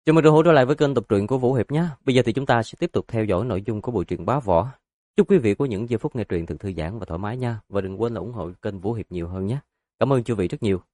Chào mừng trở lại với kênh đọc truyện của Vũ Hiệp nhé. Bây giờ thì chúng ta sẽ tiếp tục theo dõi nội dung của bộ truyện Bá Võ. Chúc quý vị có những giây phút nghe truyện thật thư giãn và thoải mái nha. Và đừng quên là ủng hộ kênh Vũ Hiệp nhiều hơn nhé. Cảm ơn chư vị rất nhiều.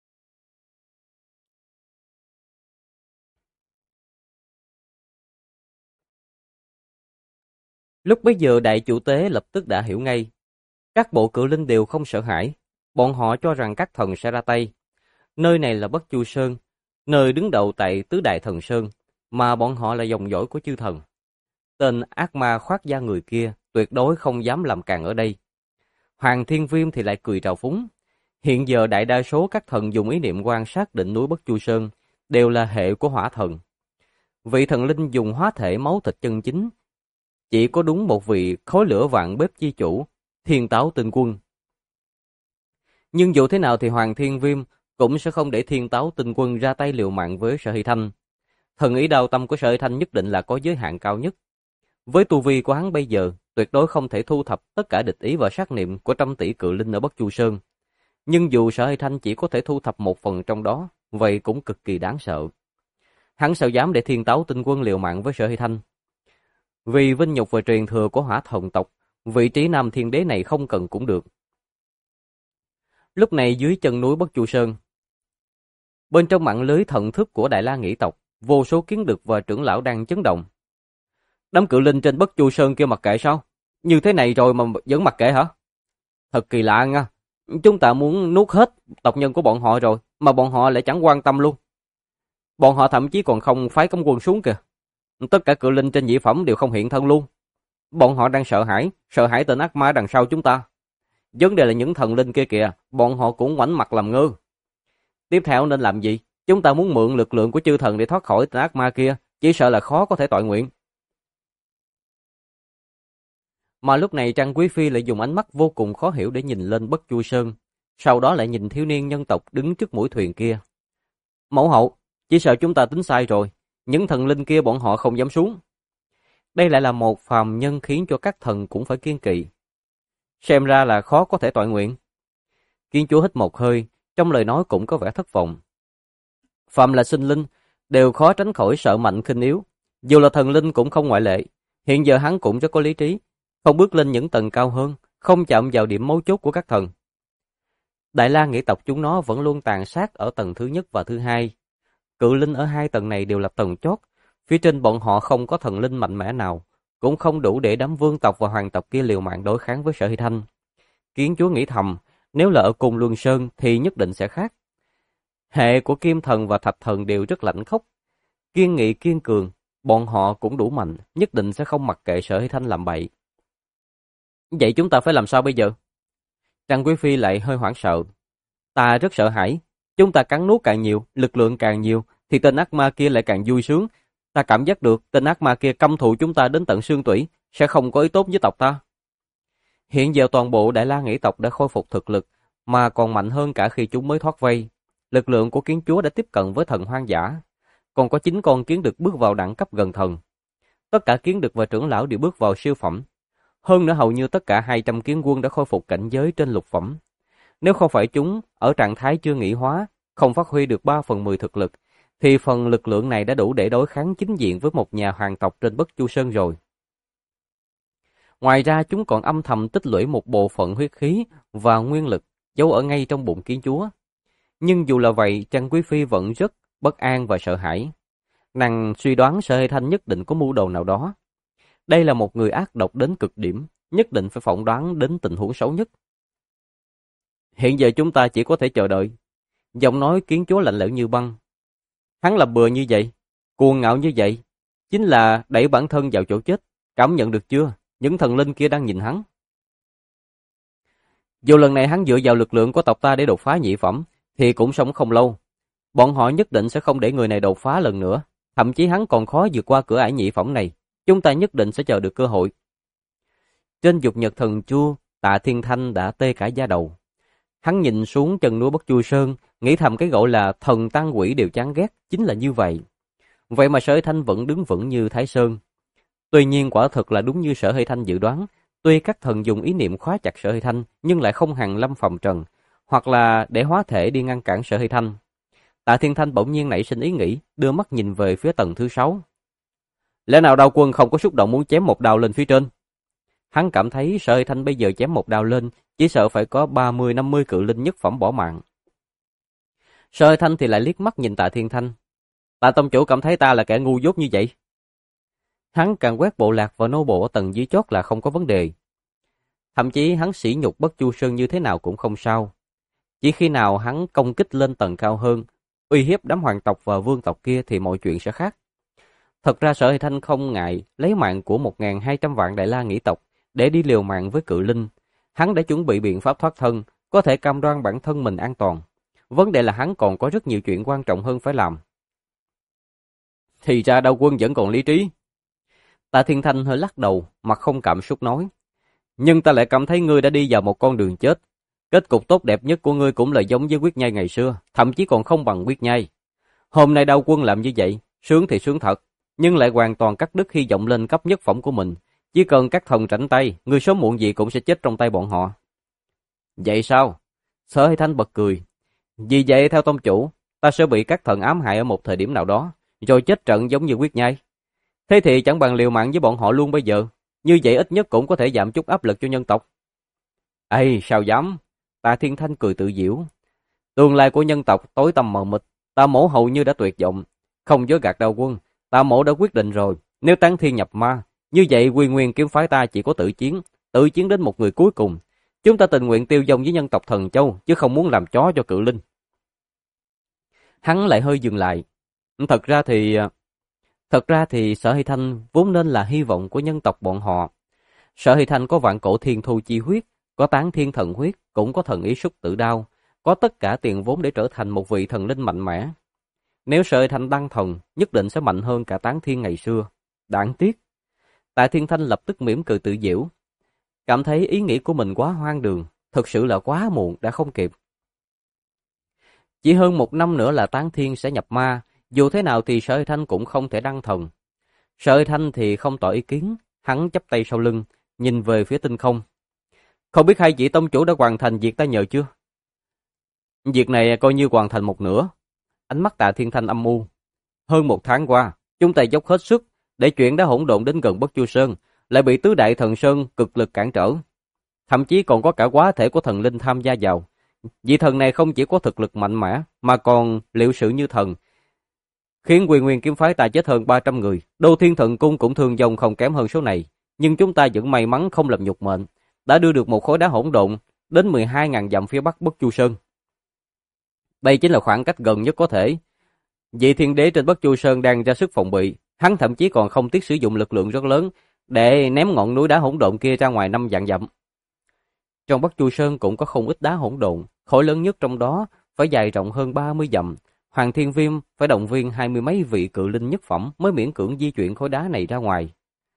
Lúc bấy giờ đại chủ tế lập tức đã hiểu ngay. Các bộ cự linh đều không sợ hãi. Bọn họ cho rằng các thần sẽ ra tay. Nơi này là Bất Chu Sơn, nơi đứng đầu tại Tứ Đại Thần Sơn, mà bọn họ là dòng dõi của chư thần. Tên ác ma khoác da người kia tuyệt đối không dám làm càn ở đây. Hoàng Thiên Viêm thì lại cười trào phúng. Hiện giờ đại đa số các thần dùng ý niệm quan sát đỉnh núi Bất Chu Sơn đều là hệ của hỏa thần. Vị thần linh dùng hóa thể máu thịt chân chính. Chỉ có đúng một vị khối lửa vạn bếp chi chủ, Thiên Táo Tinh Quân. Nhưng dù thế nào thì Hoàng Thiên Viêm cũng sẽ không để Thiên Táo Tinh Quân ra tay liều mạng với Sở Hy Thanh. Thần ý đao tâm của Sở Hy Thanh nhất định là có giới hạn cao nhất. Với tu vi của hắn bây giờ, tuyệt đối không thể thu thập tất cả địch ý và sát niệm của trăm tỷ cự linh ở Bất Chu Sơn. Nhưng dù Sở Hy Thanh chỉ có thể thu thập một phần trong đó, vậy cũng cực kỳ đáng sợ. Hắn sao dám để Thiên Táo Tinh Quân liều mạng với Sở Hy Thanh? Vì vinh nhục và truyền thừa của hỏa thần tộc, vị trí Nam Thiên Đế này không cần cũng được. Lúc này dưới chân núi Bất Chu Sơn, bên trong mạng lưới thần thức của Đại La Nghĩ tộc, vô số kiến đực và trưởng lão đang chấn động. Đám cự linh trên Bất Chu Sơn kia mặc kệ sao? Như thế này rồi mà vẫn mặc kệ hả? Thật kỳ lạ nha. Chúng ta muốn nuốt hết tộc nhân của bọn họ rồi, mà bọn họ lại chẳng quan tâm luôn. Bọn họ thậm chí còn không phái cấm quân xuống kìa. Tất cả cự linh trên dị phẩm đều không hiện thân luôn. Bọn họ đang sợ hãi tên ác ma đằng sau chúng ta. Vấn đề là những thần linh kia kìa, bọn họ cũng ngoảnh mặt làm ngơ. Tiếp theo nên làm gì? Chúng ta muốn mượn lực lượng của chư thần để thoát khỏi tên ác ma kia, chỉ sợ là khó có thể toại nguyện. Mà lúc này Trang Quý Phi lại dùng ánh mắt vô cùng khó hiểu để nhìn lên Bất Chu Sơn, sau đó lại nhìn thiếu niên nhân tộc đứng trước mũi thuyền kia. Mẫu hậu, chỉ sợ chúng ta tính sai rồi, những thần linh kia bọn họ không dám xuống. Đây lại là một phàm nhân khiến cho các thần cũng phải kiêng kỵ. Xem ra là khó có thể toại nguyện. Kiến chúa hít một hơi, trong lời nói cũng có vẻ thất vọng. Phàm là sinh linh, đều khó tránh khỏi sợ mạnh khinh yếu. Dù là thần linh cũng không ngoại lệ. Hiện giờ hắn cũng rất có lý trí, không bước lên những tầng cao hơn, không chạm vào điểm mấu chốt của các thần. Đại La Nghĩ tộc chúng nó vẫn luôn tàn sát ở tầng thứ nhất và thứ hai. Cự linh ở hai tầng này đều là tầng chót, phía trên bọn họ không có thần linh mạnh mẽ nào, cũng không đủ để đám vương tộc và hoàng tộc kia liều mạng đối kháng với Sở Hy Thanh. Kiến chúa nghĩ thầm, nếu là ở cùng Luân Sơn thì nhất định sẽ khác. Hệ của Kim Thần và Thạch Thần đều rất lãnh khốc, kiên nghị kiên cường, bọn họ cũng đủ mạnh, nhất định sẽ không mặc kệ Sở Hy Thanh làm bậy. Vậy chúng ta phải làm sao bây giờ? Trang Quý Phi lại hơi hoảng sợ. Ta rất sợ hãi, chúng ta cắn nuốt càng nhiều, lực lượng càng nhiều, thì tên ác ma kia lại càng vui sướng. Ta cảm giác được tên ác ma kia căm thù chúng ta đến tận xương tủy, sẽ không có ý tốt với tộc ta. Hiện giờ toàn bộ Đại La Nghĩ tộc đã khôi phục thực lực, mà còn mạnh hơn cả khi chúng mới thoát vây. Lực lượng của kiến chúa đã tiếp cận với thần hoang dã. Còn có 9 con kiến đực bước vào đẳng cấp gần thần. Tất cả kiến đực và trưởng lão đều bước vào siêu phẩm. Hơn nữa hầu như tất cả 200 kiến quân đã khôi phục cảnh giới trên lục phẩm. Nếu không phải chúng ở trạng thái chưa nghỉ hóa, không phát huy được 3/10 thực lực, thì phần lực lượng này đã đủ để đối kháng chính diện với một nhà hoàng tộc trên Bất Chu Sơn rồi. Ngoài ra chúng còn âm thầm tích lũy một bộ phận huyết khí và nguyên lực giấu ở ngay trong bụng kiến chúa. Nhưng dù là vậy, Trang Quý Phi vẫn rất bất an và sợ hãi. Nàng suy đoán Sở Hy Thanh nhất định có mưu đồ nào đó. Đây là một người ác độc đến cực điểm, nhất định phải phỏng đoán đến tình huống xấu nhất. Hiện giờ chúng ta chỉ có thể chờ đợi. Giọng nói kiến chúa lạnh lẽo như băng. Hắn làm bừa như vậy, cuồng ngạo như vậy, chính là đẩy bản thân vào chỗ chết. Cảm nhận được chưa? Những thần linh kia đang nhìn hắn. Dù lần này hắn dựa vào lực lượng của tộc ta để đột phá nhị phẩm, thì cũng sống không lâu. Bọn họ nhất định sẽ không để người này đột phá lần nữa. Thậm chí hắn còn khó vượt qua cửa ải nhị phẩm này. Chúng ta nhất định sẽ chờ được cơ hội. Trên dục nhật thần chu, Tạ Thiên Thanh đã tê cả da đầu. Hắn nhìn xuống chân núi Bất Chu Sơn, nghĩ thầm cái gọi là thần tăng quỷ đều chán ghét, chính là như vậy. Vậy mà Sở Hy Thanh vẫn đứng vững như Thái Sơn. Tuy nhiên quả thực là đúng như Sở Hy Thanh dự đoán, tuy các thần dùng ý niệm khóa chặt Sở Hy Thanh, nhưng lại không hàn lâm phàm trần, hoặc là để hóa thể đi ngăn cản Sở Hy Thanh. Tạ Thiên Thanh bỗng nhiên nảy sinh ý nghĩ, đưa mắt nhìn về phía tầng thứ 6. Lẽ nào Đao Quân không có xúc động muốn chém một đao lên phía trên? Hắn cảm thấy Sở Hy Thanh bây giờ chém một đao lên, chỉ sợ phải có 30-50 cự linh nhất phẩm bỏ mạng. Sở Hy Thanh thì lại liếc mắt nhìn Tạ Thiên Thanh. Tạ tông chủ cảm thấy ta là kẻ ngu dốt như vậy? Hắn càng quét bộ lạc và nô bộ ở tầng dưới chót là không có vấn đề. Thậm chí hắn sỉ nhục Bất Chu Sơn như thế nào cũng không sao. Chỉ khi nào hắn công kích lên tầng cao hơn, uy hiếp đám hoàng tộc và vương tộc kia thì mọi chuyện sẽ khác. Thật ra Sở Hy Thanh không ngại lấy mạng của 1.200 vạn Đại La Nghĩ tộc để đi liều mạng với cự linh. Hắn đã chuẩn bị biện pháp thoát thân, có thể cam đoan bản thân mình an toàn. Vấn đề là hắn còn có rất nhiều chuyện quan trọng hơn phải làm. Thì ra Đao Quân vẫn còn lý trí. Tạ Thiên Thanh hơi lắc đầu, mặt không cảm xúc nói. Nhưng ta lại cảm thấy ngươi đã đi vào một con đường chết. Kết cục tốt đẹp nhất của ngươi cũng là giống với Quyết Nhai ngày xưa, thậm chí còn không bằng Quyết Nhai. Hôm nay Đao Quân làm như vậy, sướng thì sướng thật, nhưng lại hoàn toàn cắt đứt hy vọng lên cấp nhất phẩm của mình. Chỉ cần các thần rảnh tay, ngươi sớm muộn gì cũng sẽ chết trong tay bọn họ. Vậy sao? Sở Hy Thanh bật cười. Vì vậy theo tông chủ, ta sẽ bị các thần ám hại ở một thời điểm nào đó, rồi chết trận giống như Quyết Nhai. Thế thì chẳng bằng liều mạng với bọn họ luôn bây giờ. Như vậy ít nhất cũng có thể giảm chút áp lực cho nhân tộc. Ây, sao dám? Tạ Thiên Thanh cười tự giễu. Tương lai của nhân tộc tối tăm mờ mịt, Tạ Mỗ hầu như đã tuyệt vọng. Không dối gạt Đao Quân, Tạ Mỗ đã quyết định rồi, nếu tán thiên nhập ma, như vậy Quy Nguyên kiếm phái ta chỉ có tự chiến đến một người cuối cùng. Chúng ta tình nguyện tiêu vong với nhân tộc Thần Châu, chứ không muốn làm chó cho cự linh. Hắn lại hơi dừng lại. Thật ra thì Sở Hy Thanh vốn nên là hy vọng của nhân tộc bọn họ. Sở Hy Thanh có vạn cổ thiên thu chi huyết, có tán thiên thần huyết, cũng có thần ý xúc tử đao, có tất cả tiền vốn để trở thành một vị thần linh mạnh mẽ. Nếu Sở Hy Thanh đăng thần, nhất định sẽ mạnh hơn cả tán thiên ngày xưa. Đáng tiếc. Tạ Thiên Thanh lập tức mỉm cười tự giễu, cảm thấy ý nghĩ của mình quá hoang đường, thực sự là quá muộn, đã không kịp. Chỉ hơn 1 năm nữa là tán thiên sẽ nhập ma, dù thế nào thì Sở Hy Thanh cũng không thể đăng thần. Sở Hy Thanh thì không tỏ ý kiến, hắn chắp tay sau lưng, nhìn về phía tinh không. Không biết hai vị tông chủ đã hoàn thành việc ta nhờ chưa? Việc này coi như hoàn thành một nửa. Ánh mắt Tạ Thiên Thanh âm u. Hơn 1 tháng qua, chúng ta dốc hết sức để chuyển đá hỗn độn đến gần Bất Chu Sơn, lại bị tứ đại thần sơn cực lực cản trở. Thậm chí còn có cả quá thể của thần linh tham gia vào. Vị thần này không chỉ có thực lực mạnh mẽ, mà còn liệu sự như thần, khiến Quy Nguyên kiếm phái ta chết hơn 300 người. Đô Thiên Thần Cung cũng thương vong không kém hơn số này, nhưng chúng ta vẫn may mắn không làm nhục mệnh, đã đưa được một khối đá hỗn độn đến 12.000 dặm phía bắc Bất Chu Sơn. Đây chính là khoảng cách gần nhất có thể. Vị thiên đế trên Bất Chu Sơn đang ra sức phòng bị, hắn thậm chí còn không tiếc sử dụng lực lượng rất lớn để ném ngọn núi đá hỗn độn kia ra ngoài 5 vạn dặm. Trong Bất Chu Sơn cũng có không ít đá hỗn độn, khối lớn nhất trong đó phải dài rộng hơn 30 dặm. Hoàng Thiên Viêm phải động viên 20 mấy vị cự linh nhất phẩm mới miễn cưỡng di chuyển khối đá này ra ngoài.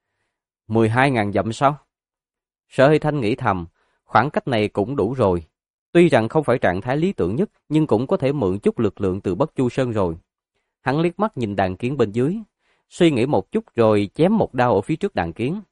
12.000 dặm sao? Sở Hy Thanh nghĩ thầm, khoảng cách này cũng đủ rồi. Tuy rằng không phải trạng thái lý tưởng nhất, nhưng cũng có thể mượn chút lực lượng từ Bất Chu Sơn rồi. Hắn liếc mắt nhìn đàn kiến bên dưới, suy nghĩ một chút rồi chém một đao ở phía trước đàn kiến.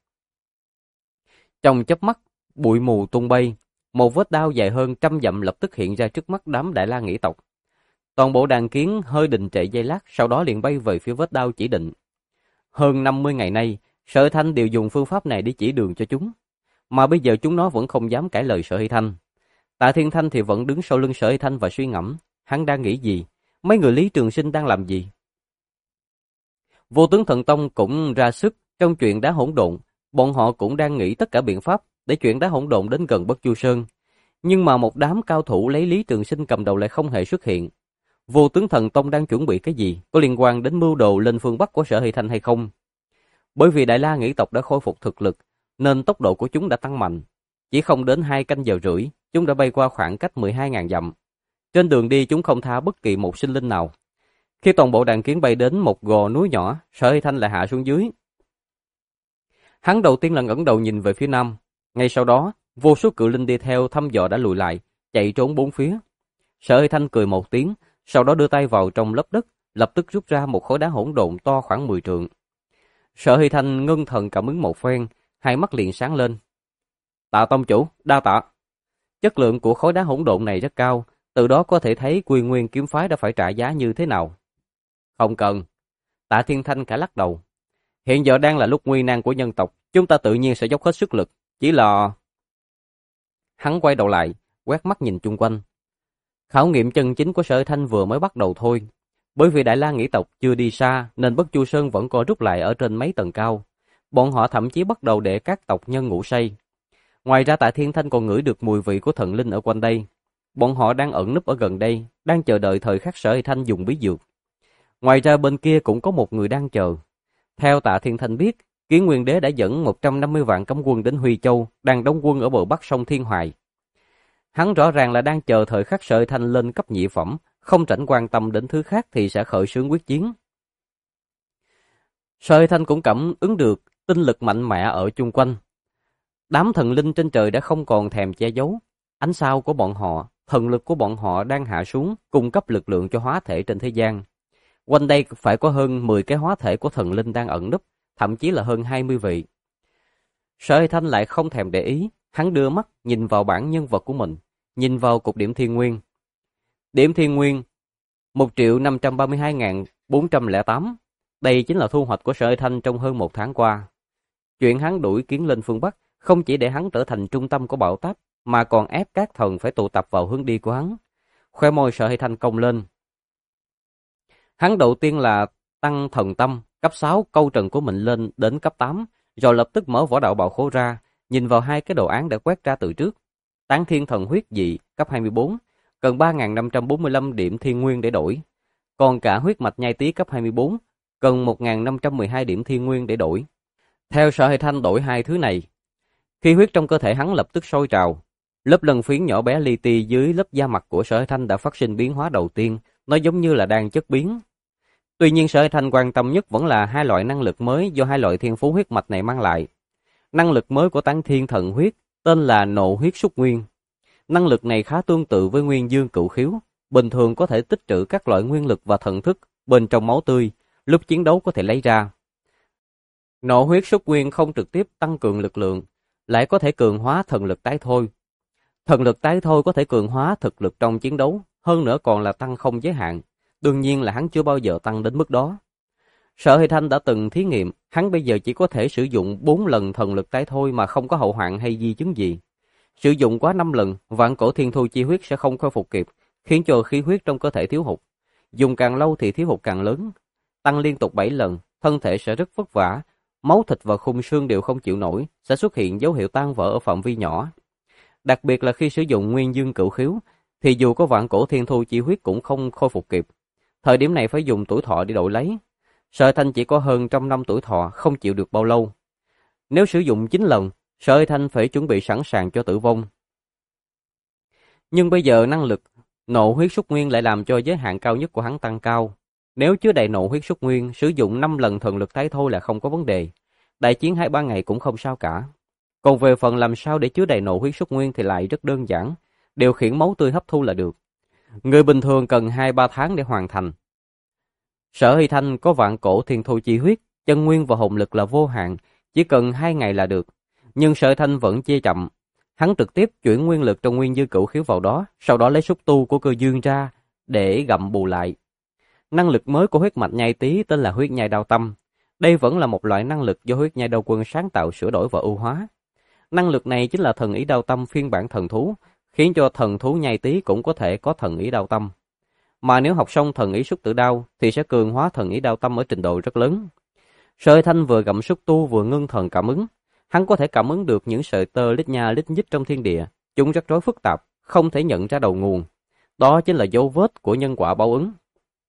Trong chớp mắt, bụi mù tung bay, một vết đao dài hơn 100 dặm lập tức hiện ra trước mắt đám Đại La Nghĩ tộc. Toàn bộ đàn kiến hơi đình trệ giây lát, sau đó liền bay về phía vết đao chỉ định. Hơn 50 ngày nay, Sở Hy Thanh đều dùng phương pháp này để chỉ đường cho chúng, mà bây giờ chúng nó vẫn không dám cãi lời Sở Hy Thanh. Tạ Thiên Thanh thì vẫn đứng sau lưng Sở Hy Thanh và suy ngẫm, hắn đang nghĩ gì, mấy người Lý Trường Sinh đang làm gì. Vô Tướng Thần Tông cũng ra sức trong chuyện đá hỗn độn, bọn họ cũng đang nghĩ tất cả biện pháp để chuyển đá hỗn độn đến gần Bất Chu Sơn. Nhưng mà một đám cao thủ lấy Lý Trường Sinh cầm đầu lại không hề xuất hiện. Vô Tướng Thần Tông đang chuẩn bị cái gì, có liên quan đến mưu đồ lên phương Bắc của Sở Hy Thanh hay không? Bởi vì Đại La Nghĩ tộc đã khôi phục thực lực, nên tốc độ của chúng đã tăng mạnh. Chỉ không đến 2 canh giờ rưỡi, chúng đã bay qua khoảng cách 12.000 dặm. Trên đường đi chúng không tha bất kỳ một sinh linh nào. Khi toàn bộ đàn kiến bay đến một gò núi nhỏ, Sở Hy Thanh lại hạ xuống dưới. Hắn đầu tiên là ngẩng đầu nhìn về phía nam. Ngay sau đó, vô số cự linh đi theo thăm dò đã lùi lại, chạy trốn bốn phía. Sở Hy Thanh cười một tiếng, sau đó đưa tay vào trong lớp đất, lập tức rút ra một khối đá hỗn độn to khoảng 10 trượng. Sở Hy Thanh ngưng thần cảm ứng một phen, hai mắt liền sáng lên. Tạ tông chủ, đa tạ. Chất lượng của khối đá hỗn độn này rất cao, từ đó có thể thấy Quy Nguyên kiếm phái đã phải trả giá như thế nào. Không cần. Tạ Thiên Thanh cả lắc đầu. Hiện giờ đang là lúc nguy nan của nhân tộc, chúng ta tự nhiên sẽ dốc hết sức lực. Chỉ là... Hắn quay đầu lại, quét mắt nhìn chung quanh. Khảo nghiệm chân chính của Sở Thanh vừa mới bắt đầu thôi. Bởi vì Đại La Nghĩ tộc chưa đi xa nên Bất Chu Sơn vẫn còn rút lại ở trên mấy tầng cao. Bọn họ thậm chí bắt đầu để các tộc nhân ngủ say. Ngoài ra Tạ Thiên Thanh còn ngửi được mùi vị của thần linh ở quanh đây. Bọn họ đang ẩn núp ở gần đây, đang chờ đợi thời khắc Sở Thanh dùng bí dược. Ngoài ra bên kia cũng có một người đang chờ. Theo Tạ Thiên Thanh biết, Kiến Nguyên Đế đã dẫn 150 vạn cấm quân đến Huy Châu, đang đóng quân ở bờ bắc sông Thiên Hoài. Hắn rõ ràng là đang chờ thời khắc Sở Thanh lên cấp nhị phẩm, không rảnh quan tâm đến thứ khác thì sẽ khởi xướng quyết chiến. Sở Thanh cũng cảm ứng được tinh lực mạnh mẽ ở chung quanh. Đám thần linh trên trời đã không còn thèm che giấu. Ánh sao của bọn họ, thần lực của bọn họ đang hạ xuống, cung cấp lực lượng cho hóa thể trên thế gian. Quanh đây phải có hơn 10 cái hóa thể của thần linh đang ẩn núp, thậm chí là hơn 20 vị. Sở Thanh lại không thèm để ý, hắn đưa mắt nhìn vào bảng nhân vật của mình, nhìn vào cục điểm thiên nguyên. Điểm thiên nguyên 1.532.408. Đây chính là thu hoạch của Sở Thanh trong hơn một tháng qua. Chuyện hắn đuổi Kiến lên phương Bắc không chỉ để hắn trở thành trung tâm của bão táp, mà còn ép các thần phải tụ tập vào hướng đi của hắn. Khóe môi Sở Thanh cong lên. Hắn đầu tiên là tăng thần tâm, cấp 6 câu trần của mình lên đến cấp 8, rồi lập tức mở võ đạo bảo khố ra, nhìn vào hai cái đồ án đã quét ra từ trước. Tán thiên thần huyết dị, cấp 24, cần 3.545 điểm thiên nguyên để đổi. Còn cả huyết mạch nhai tí cấp 24, cần 1.512 điểm thiên nguyên để đổi. Theo Sở Thanh đổi hai thứ này, khí huyết trong cơ thể hắn lập tức sôi trào. Lớp lân phiến nhỏ bé li ti dưới lớp da mặt của Sở Thanh đã phát sinh biến hóa đầu tiên, nó giống như là đang chất biến. Tuy nhiên Sở Thanh quan tâm nhất vẫn là hai loại năng lực mới do hai loại thiên phú huyết mạch này mang lại. Năng lực mới của Tán Thiên Thần Huyết tên là Nộ Huyết Xúc Nguyên. Năng lực này khá tương tự với Nguyên Dương Cựu Khiếu, bình thường có thể tích trữ các loại nguyên lực và thần thức bên trong máu tươi, lúc chiến đấu có thể lấy ra. Nộ Huyết Xúc Nguyên không trực tiếp tăng cường lực lượng, lại có thể cường hóa thần lực tái thôi. Thần lực tái thôi có thể cường hóa thực lực trong chiến đấu, hơn nữa còn là tăng không giới hạn. Đương nhiên là hắn chưa bao giờ tăng đến mức đó. Sở Thanh đã từng thí nghiệm, hắn bây giờ chỉ có thể sử dụng 4 lần thần lực tái thôi mà không có hậu hoạn hay di chứng gì. Sử dụng quá 5 lần, vạn cổ thiên thu chi huyết sẽ không khôi phục kịp, khiến cho khí huyết trong cơ thể thiếu hụt. Dùng càng lâu thì thiếu hụt càng lớn. Tăng liên tục 7 lần, thân thể sẽ rất vất vả, máu thịt và khung xương đều không chịu nổi, sẽ xuất hiện dấu hiệu tan vỡ ở phạm vi nhỏ. Đặc biệt là khi sử dụng Nguyên Dương Cựu Khiếu, thì dù có vạn cổ thiên thu chi huyết cũng không khôi phục kịp. Thời điểm này phải dùng tuổi thọ để đổi lấy. Sở Thanh chỉ có hơn 100 năm tuổi thọ, không chịu được bao lâu. Nếu sử dụng 9 lần, Sở Thanh phải chuẩn bị sẵn sàng cho tử vong. Nhưng bây giờ năng lực Nộ Huyết Xúc Nguyên lại làm cho giới hạn cao nhất của hắn tăng cao. Nếu chứa đầy Nộ Huyết Xúc Nguyên, sử dụng 5 lần thần lực tái thôi là không có vấn đề. Đại chiến 2-3 ngày cũng không sao cả. Còn về phần làm sao để chứa đầy Nộ Huyết Xúc Nguyên thì lại rất đơn giản, điều khiển máu tươi hấp thu là được. Người bình thường cần 2-3 tháng để hoàn thành. Sở Thanh có vạn cổ thiên thu chi huyết, chân nguyên và hồn lực là vô hạn, chỉ cần 2 ngày là được. Nhưng Sở Thanh vẫn chia chậm. Hắn trực tiếp chuyển nguyên lực trong Nguyên Dương Cửu Khiếu vào đó, sau đó lấy xúc tu của Cơ Dương ra để gặm bù lại. Năng lực mới của huyết mạch nhai tí tên là huyết nhai đao tâm. Đây vẫn là một loại năng lực do huyết nhai đao quân sáng tạo, sửa đổi và ưu hóa. Năng lực này chính là thần ý đao tâm phiên bản thần thú, khiến cho thần thú nhai tí cũng có thể có thần ý đao tâm. Mà nếu học xong thần ý xúc tử đao thì sẽ cường hóa thần ý đao tâm ở trình độ rất lớn. Sở Thanh vừa gặm xúc tu vừa ngưng thần cảm ứng. Hắn có thể cảm ứng được những sợi tơ lít nha lít nhít trong thiên địa. Chúng rắc rối phức tạp, không thể nhận ra đầu nguồn. Đó chính là dấu vết của nhân quả báo ứng.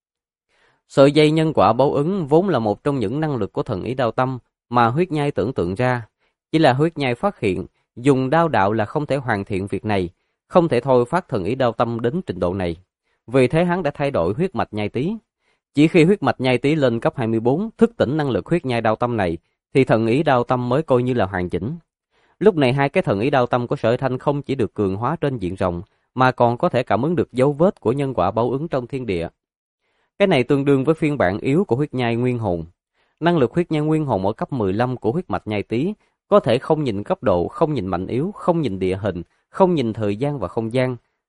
Sợi dây nhân quả báo ứng vốn là một trong những năng lực của thần ý đao tâm mà huyết nhai tưởng tượng ra. Chỉ là huyết nhai phát hiện, dùng đao đạo là không thể hoàn thiện việc này, không thể thôi phát thần ý đao tâm đến trình độ này. Vì thế hắn đã thay đổi huyết mạch nhai tí. Chỉ khi huyết mạch nhai tí lên cấp 24 thức tỉnh năng lực huyết nhai đao tâm này, thì thần ý đao tâm mới coi như là hoàn chỉnh. Lúc này hai cái thần ý đao tâm của Sở Thanh không chỉ được cường hóa trên diện rộng, mà còn có thể cảm ứng được dấu vết của nhân quả báo ứng trong thiên địa. Cái này tương đương với phiên bản yếu của huyết nhai nguyên hồn. Năng lực huyết nhai nguyên hồn ở cấp 15 của huyết mạch nhai tí có thể không nhìn cấp độ, không nhìn mạnh yếu, không nhìn địa hình, không nhìn thời gian và không gian,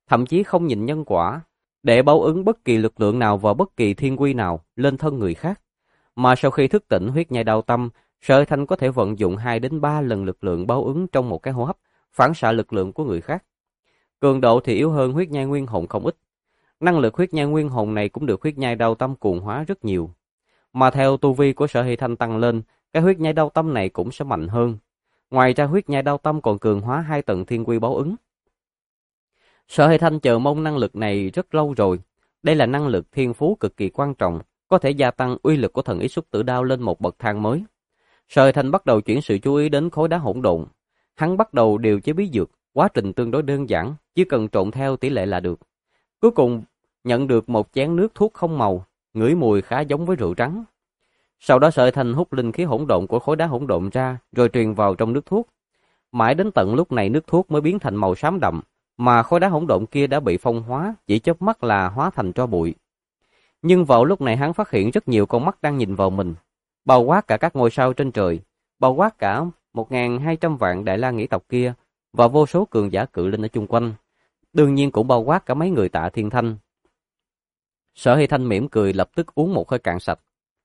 thậm chí không nhìn nhân quả, để báo ứng bất kỳ lực lượng nào và bất kỳ thiên quy nào lên thân người khác. Mà sau khi thức tỉnh huyết nhai đao tâm, Sở Thanh có thể vận dụng 2 đến 3 lần lực lượng báo ứng trong một cái hô hấp, phản xạ lực lượng của người khác. Cường độ thì yếu hơn huyết nhai nguyên hồn không ít. Năng lực huyết nhai nguyên hồn này cũng được huyết nhai đao tâm cuồng hóa rất nhiều. Mà theo tu vi của Sở Hy Thanh tăng lên, cái huyết nhai đao tâm này cũng sẽ mạnh hơn. Ngoài ra huyết nhai đao tâm còn cường hóa 2 tầng thiên quy báo ứng. Sở Hy Thanh chờ mong năng lực này rất lâu rồi. Đây là năng lực thiên phú cực kỳ quan trọng, có thể gia tăng uy lực của thần ý xúc tử đao lên một bậc thang mới. Sở Hy Thanh bắt đầu chuyển sự chú ý đến khối đá hỗn độn. Hắn bắt đầu điều chế bí dược, quá trình tương đối đơn giản, chỉ cần trộn theo tỷ lệ là được. Cuối cùng nhận được một chén nước thuốc không màu, ngửi mùi khá giống với rượu trắng. Sau đó Sở Hy Thanh hút linh khí hỗn độn của khối đá hỗn độn ra, rồi truyền vào trong nước thuốc. Mãi đến tận lúc này nước thuốc mới biến thành màu xám đậm, mà khối đá hỗn độn kia đã bị phong hóa, chỉ chớp mắt là hóa thành tro bụi. Nhưng vào lúc này hắn phát hiện rất nhiều con mắt đang nhìn vào mình, bao quát cả các ngôi sao trên trời, bao quát cả 1.200 vạn Đại La Nghĩ tộc kia và vô số cường giả cự linh ở chung quanh, đương nhiên cũng bao quát cả mấy người Tạ Thiên Thanh. Sở Hy Thanh mỉm cười lập tức uống một hơi cạn sạch.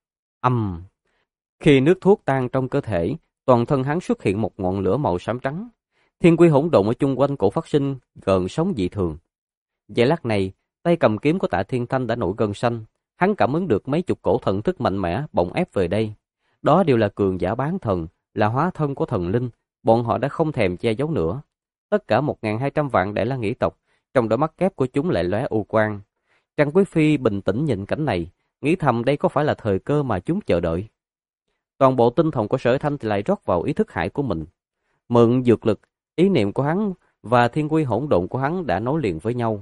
Khi nước thuốc tan trong cơ thể, toàn thân hắn xuất hiện một ngọn lửa màu xám trắng. Thiên quy hỗn độn ở chung quanh cổ phát sinh gợn sóng dị thường. Giây lát này, tay cầm kiếm của Tạ Thiên Thanh đã nổi gân xanh. Hắn cảm ứng được mấy chục cổ thần thức mạnh mẽ bỗng ép về đây. Đó đều là cường giả bán thần, là hóa thân của thần linh. Bọn họ đã không thèm che giấu nữa. Tất cả 1.200 vạn Đại La Nghĩ tộc, trong đôi mắt kép của chúng lại lóe u quang. Trang Quý Phi bình tĩnh nhìn cảnh này, nghĩ thầm đây có phải là thời cơ mà chúng chờ đợi. Toàn bộ tinh thần của Sở Thanh thì lại rót vào ý thức hải của mình. Mượn dược lực, ý niệm của hắn và thiên quy hỗn độn của hắn đã nối liền với nhau.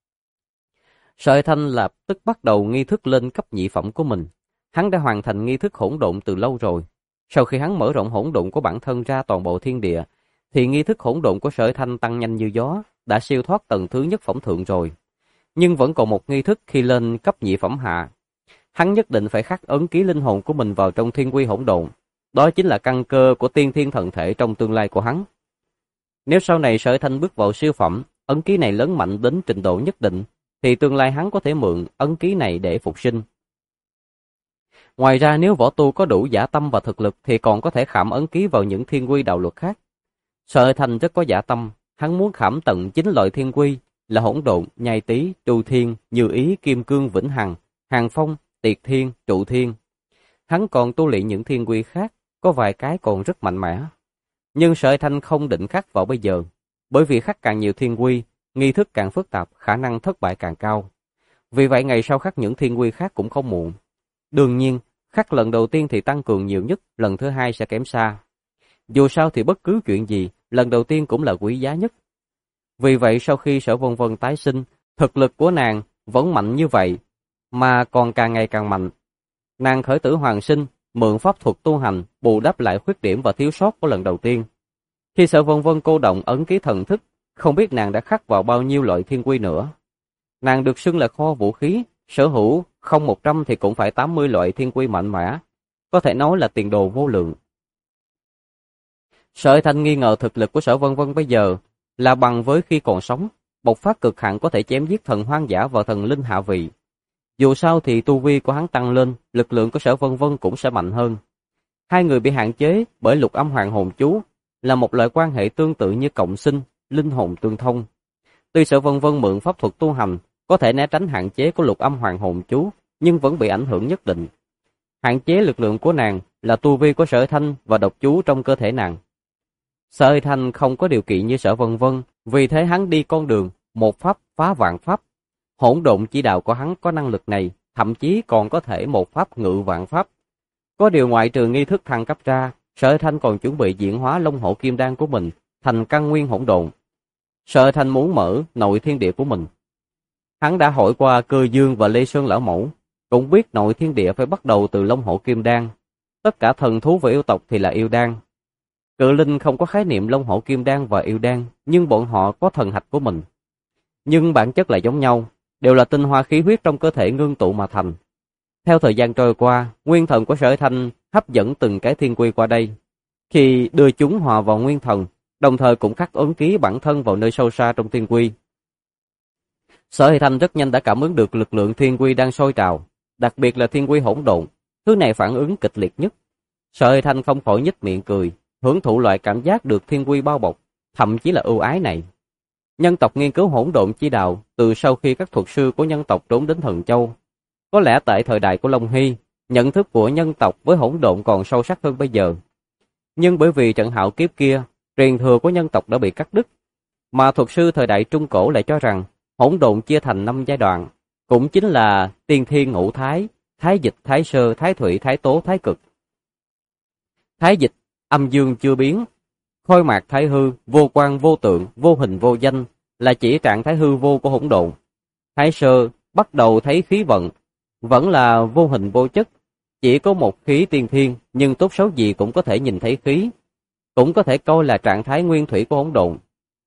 Sở Thanh lập tức bắt đầu nghi thức lên cấp nhị phẩm của mình. Hắn đã hoàn thành nghi thức hỗn độn từ lâu rồi. Sau khi hắn mở rộng hỗn độn của bản thân ra toàn bộ thiên địa, thì nghi thức hỗn độn của Sở Thanh tăng nhanh như gió, đã siêu thoát tầng thứ nhất phẩm thượng rồi. Nhưng vẫn còn một nghi thức khi lên cấp nhị phẩm hạ. Hắn nhất định phải khắc ấn ký linh hồn của mình vào trong thiên quy hỗn độn. Đó chính là căn cơ của tiên thiên thần thể trong tương lai của hắn. Nếu sau này Sở Thanh bước vào siêu phẩm, ấn ký này lớn mạnh đến trình độ nhất định, thì tương lai hắn có thể mượn ấn ký này để phục sinh. Ngoài ra nếu võ tu có đủ dã tâm và thực lực thì còn có thể khảm ấn ký vào những thiên quy đạo luật khác. Sở Thanh rất có dã tâm, hắn muốn khảm tận 9 loại thiên quy là hỗn độn, nhai tý, tru thiên, như ý, kim cương, vĩnh hằng, hàng phong, tiệt thiên, trụ thiên. Hắn còn tu luyện những thiên quy khác, có vài cái còn rất mạnh mẽ. Nhưng Sở Thanh không định khắc vào bây giờ, bởi vì khắc càng nhiều thiên quy, nghi thức càng phức tạp, khả năng thất bại càng cao. Vì vậy ngày sau khắc những thiên quy khác cũng không muộn. Đương nhiên, khắc lần đầu tiên thì tăng cường nhiều nhất, lần thứ hai sẽ kém xa. Dù sao thì bất cứ chuyện gì, lần đầu tiên cũng là quý giá nhất. Vì vậy sau khi Sở Vân Vân tái sinh, thực lực của nàng vẫn mạnh như vậy, mà còn càng ngày càng mạnh. Nàng khởi tử hoàn sinh, mượn pháp thuật tu hành, bù đắp lại khuyết điểm và thiếu sót của lần đầu tiên. Khi Sở Vân Vân cô động ấn ký thần thức, không biết nàng đã khắc vào bao nhiêu loại thiên quy nữa. Nàng được xưng là kho vũ khí, sở hữu không 100 thì cũng phải 80 loại thiên quy mạnh mẽ, có thể nói là tiền đồ vô lượng. Sở Thanh nghi ngờ thực lực của Sở Vân Vân bây giờ là bằng với khi còn sống, bộc phát cực hạn có thể chém giết thần hoang dã và thần linh hạ vị. Dù sao thì tu vi của hắn tăng lên, lực lượng của Sở Vân Vân cũng sẽ mạnh hơn. Hai người bị hạn chế bởi lục âm hoàng hồn chú, là một loại quan hệ tương tự như cộng sinh, linh hồn tương thông. Tuy Sở Vân Vân mượn pháp thuật tu hành, có thể né tránh hạn chế của lục âm hoàng hồn chú, nhưng vẫn bị ảnh hưởng nhất định. Hạn chế lực lượng của nàng là tu vi của Sở Thanh và độc chú trong cơ thể nàng. Sở Thanh không có điều kiện như Sở Vân Vân, vì thế hắn đi con đường một pháp phá vạn pháp. Hỗn độn chỉ đạo của hắn có năng lực này, thậm chí còn có thể một pháp ngự vạn pháp. Có điều ngoại trừ nghi thức thăng cấp ra, Sở Thanh còn chuẩn bị diễn hóa Long Hổ Kim Đan của mình thành căn nguyên hỗn độn. Sở Thanh muốn mở nội thiên địa của mình. Hắn đã hỏi qua Cơ Dương và Lê Sơn lão mẫu, cũng biết nội thiên địa phải bắt đầu từ Long Hổ Kim Đan. Tất cả thần thú và yêu tộc thì là yêu đan. Cự linh không có khái niệm Long Hổ Kim Đan và yêu đan, nhưng bọn họ có thần hạch của mình. Nhưng bản chất là giống nhau, đều là tinh hoa khí huyết trong cơ thể ngưng tụ mà thành. Theo thời gian trôi qua, nguyên thần của Sở Thanh hấp dẫn từng cái thiên quy qua đây. Khi đưa chúng hòa vào nguyên thần, đồng thời cũng khắc ấn ký bản thân vào nơi sâu xa trong thiên quy. Sở Hy Thanh rất nhanh đã cảm ứng được lực lượng thiên quy đang sôi trào, đặc biệt là thiên quy hỗn độn, thứ này phản ứng kịch liệt nhất. Sở Hy Thanh không khỏi nhếch miệng cười, hưởng thụ loại cảm giác được thiên quy bao bọc, thậm chí là ưu ái này. Nhân tộc nghiên cứu hỗn độn chi đạo từ sau khi các thuật sư của nhân tộc trốn đến Thần Châu. Có lẽ tại thời đại của Long Hy, nhận thức của nhân tộc với hỗn độn còn sâu sắc hơn bây giờ. Nhưng bởi vì trận hạo kiếp kia, truyền thừa của nhân tộc đã bị cắt đứt, mà thuật sư thời đại Trung Cổ lại cho rằng hỗn độn chia thành 5 giai đoạn, cũng chính là tiên thiên ngũ thái, thái dịch, thái sơ, thái thủy, thái tố, thái cực. Thái dịch, âm dương chưa biến, khôi mạc thái hư, vô quan vô tượng, vô hình vô danh, là chỉ trạng thái hư vô của hỗn độn. Thái sơ, bắt đầu thấy khí vận, vẫn là vô hình vô chất, chỉ có một khí tiên thiên, nhưng tốt xấu gì cũng có thể nhìn thấy khí, cũng có thể coi là trạng thái nguyên thủy của hỗn độn.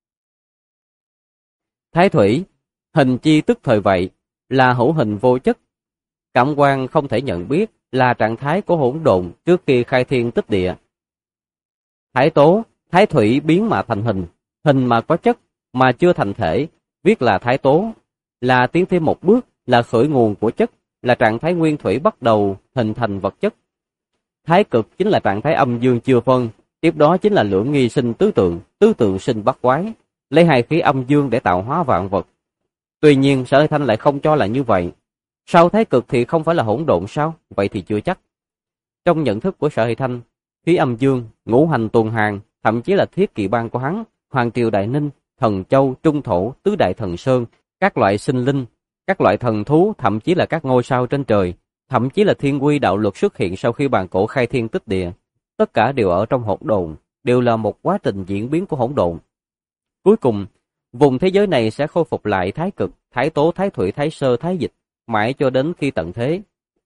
Thái thủy, hình chi tức thời vậy, là hữu hình vô chất, cảm quan không thể nhận biết, là trạng thái của hỗn độn trước khi khai thiên tích địa. Thái tố, thái thủy biến mà thành hình, hình mà có chất, mà chưa thành thể, viết là thái tố, là tiến thêm một bước, là khởi nguồn của chất, là trạng thái nguyên thủy bắt đầu hình thành vật chất. Thái cực chính là trạng thái âm dương chưa phân, tiếp đó chính là lưỡng nghi sinh tứ tượng sinh bát quái, lấy hai khí âm dương để tạo hóa vạn vật. Tuy nhiên Sở Hy Thanh lại không cho là như vậy. Sau thái cực thì không phải là hỗn độn sao? Vậy thì chưa chắc. Trong nhận thức của Sở Hy Thanh, khí âm dương, ngũ hành tuần hoàn, thậm chí là thiết kỵ bang của hắn, Hoàng triều Đại Ninh, Thần Châu, Trung Thổ, tứ đại thần sơn, các loại sinh linh, các loại thần thú, thậm chí là các ngôi sao trên trời, thậm chí là thiên quy đạo luật xuất hiện sau khi bàn cổ khai thiên tích địa, tất cả đều ở trong hỗn độn, đều là một quá trình diễn biến của hỗn độn. Cuối cùng, vùng thế giới này sẽ khôi phục lại thái cực, thái tố, thái thủy, thái sơ, thái dịch, mãi cho đến khi tận thế.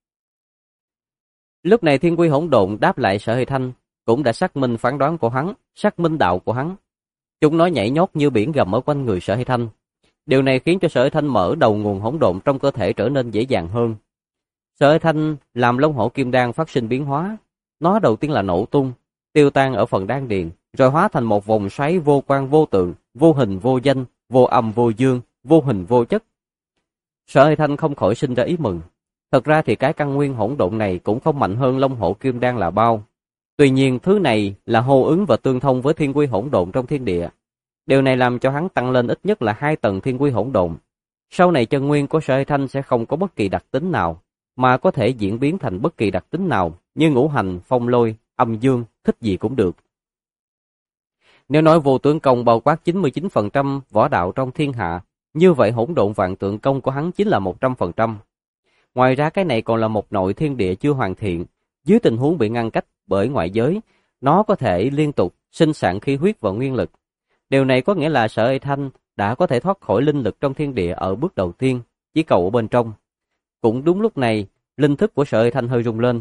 Lúc này thiên quy hỗn độn đáp lại Sở Hy Thanh, cũng đã xác minh phán đoán của hắn, xác minh đạo của hắn. Chúng nó nhảy nhót như biển gầm ở quanh người Sở Hy Thanh. Điều này khiến cho Sở Hy Thanh mở đầu nguồn hỗn độn trong cơ thể trở nên dễ dàng hơn. Sở Hy Thanh làm Long Hổ Kim Đan phát sinh biến hóa. Nó đầu tiên là nổ tung, tiêu tan ở phần đan điền, rồi hóa thành một vòng xoáy vô quan vô tượng, vô hình vô danh, vô âm vô dương, vô hình vô chất. Sở Hy Thanh không khỏi sinh ra ý mừng. Thật ra thì cái căn nguyên hỗn độn này cũng không mạnh hơn Long Hổ Kim Đan là bao. Tuy nhiên thứ này là hô ứng và tương thông với thiên quy hỗn độn trong thiên địa. Điều này làm cho hắn tăng lên ít nhất là 2 tầng thiên quy hỗn độn. Sau này chân nguyên của Sở Hy Thanh sẽ không có bất kỳ đặc tính nào, mà có thể diễn biến thành bất kỳ đặc tính nào, như ngũ hành, phong lôi, âm dương, thích gì cũng được. Nếu nói vô tướng công bao quát 99% võ đạo trong thiên hạ, như vậy hỗn độn vạn tượng công của hắn chính là 100%. Ngoài ra cái này còn là một nội thiên địa chưa hoàn thiện, dưới tình huống bị ngăn cách bởi ngoại giới, nó có thể liên tục sinh sản khí huyết và nguyên lực. Điều này có nghĩa là Sở Hy Thanh đã có thể thoát khỏi linh lực trong thiên địa ở bước đầu tiên, chỉ cầu ở bên trong. Cũng đúng lúc này, linh thức của Sở Hy Thanh hơi rung lên.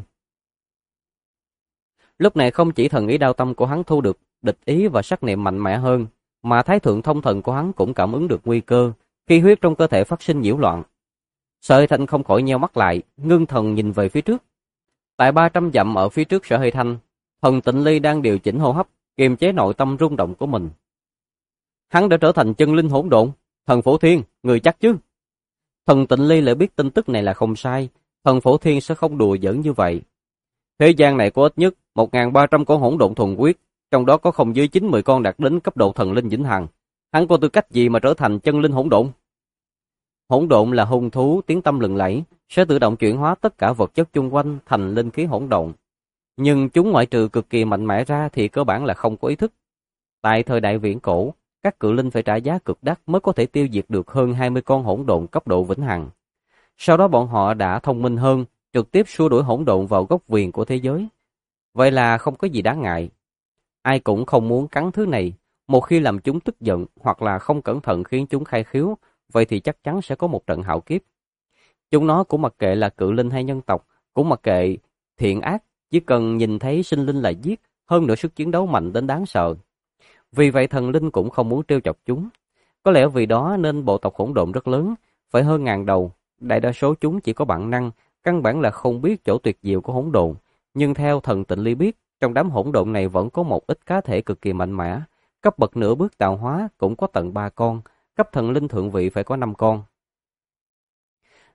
Lúc này không chỉ thần ý đao tâm của hắn thu được địch ý và sắc niệm mạnh mẽ hơn, mà thái thượng thông thần của hắn cũng cảm ứng được nguy cơ, khí huyết trong cơ thể phát sinh nhiễu loạn. Sở Hy Thanh không khỏi nheo mắt lại, ngưng thần nhìn về phía trước. Tại 300 dặm ở phía trước Sở Hy Thanh, Thần Tịnh Ly đang điều chỉnh hô hấp, kiềm chế nội tâm rung động của mình. Hắn đã trở thành chân linh hỗn độn. Thần Phổ Thiên, người chắc chứ? Thần Tịnh Ly lại biết tin tức này là không sai, Thần Phổ Thiên sẽ không đùa giỡn như vậy. Thế gian này có ít nhất 1.300 con hỗn độn thuần huyết, trong đó có không dưới 90 con đạt đến cấp độ thần linh vĩnh hằng. Hắn có tư cách gì mà trở thành chân linh hỗn độn? Hỗn độn là hung thú tiếng tâm lừng lẫy, sẽ tự động chuyển hóa tất cả vật chất chung quanh thành linh khí hỗn độn. Nhưng chúng ngoại trừ cực kỳ mạnh mẽ ra thì cơ bản là không có ý thức. Tại thời đại viễn cổ, các cự linh phải trả giá cực đắt mới có thể tiêu diệt được hơn 20 con hỗn độn cấp độ vĩnh hằng. Sau đó bọn họ đã thông minh hơn, trực tiếp xua đuổi hỗn độn vào gốc viền của thế giới. Vậy là không có gì đáng ngại. Ai cũng không muốn cắn thứ này, một khi làm chúng tức giận hoặc là không cẩn thận khiến chúng khai khiếu, vậy thì chắc chắn sẽ có một trận hạo kiếp. Chúng nó cũng mặc kệ là cự linh hay nhân tộc, cũng mặc kệ thiện ác, chỉ cần nhìn thấy sinh linh là giết, hơn nữa sức chiến đấu mạnh đến đáng sợ. Vì vậy thần linh cũng không muốn trêu chọc chúng. Có lẽ vì đó nên bộ tộc hỗn độn rất lớn, phải hơn ngàn đầu, đại đa số chúng chỉ có bản năng, căn bản là không biết chỗ tuyệt diệu của hỗn độn. Nhưng theo Thần Tịnh Ly biết, trong đám hỗn độn này vẫn có một ít cá thể cực kỳ mạnh mẽ, cấp bậc nửa bước tạo hóa cũng có tận 3 con, cấp thần linh thượng vị phải có 5 con.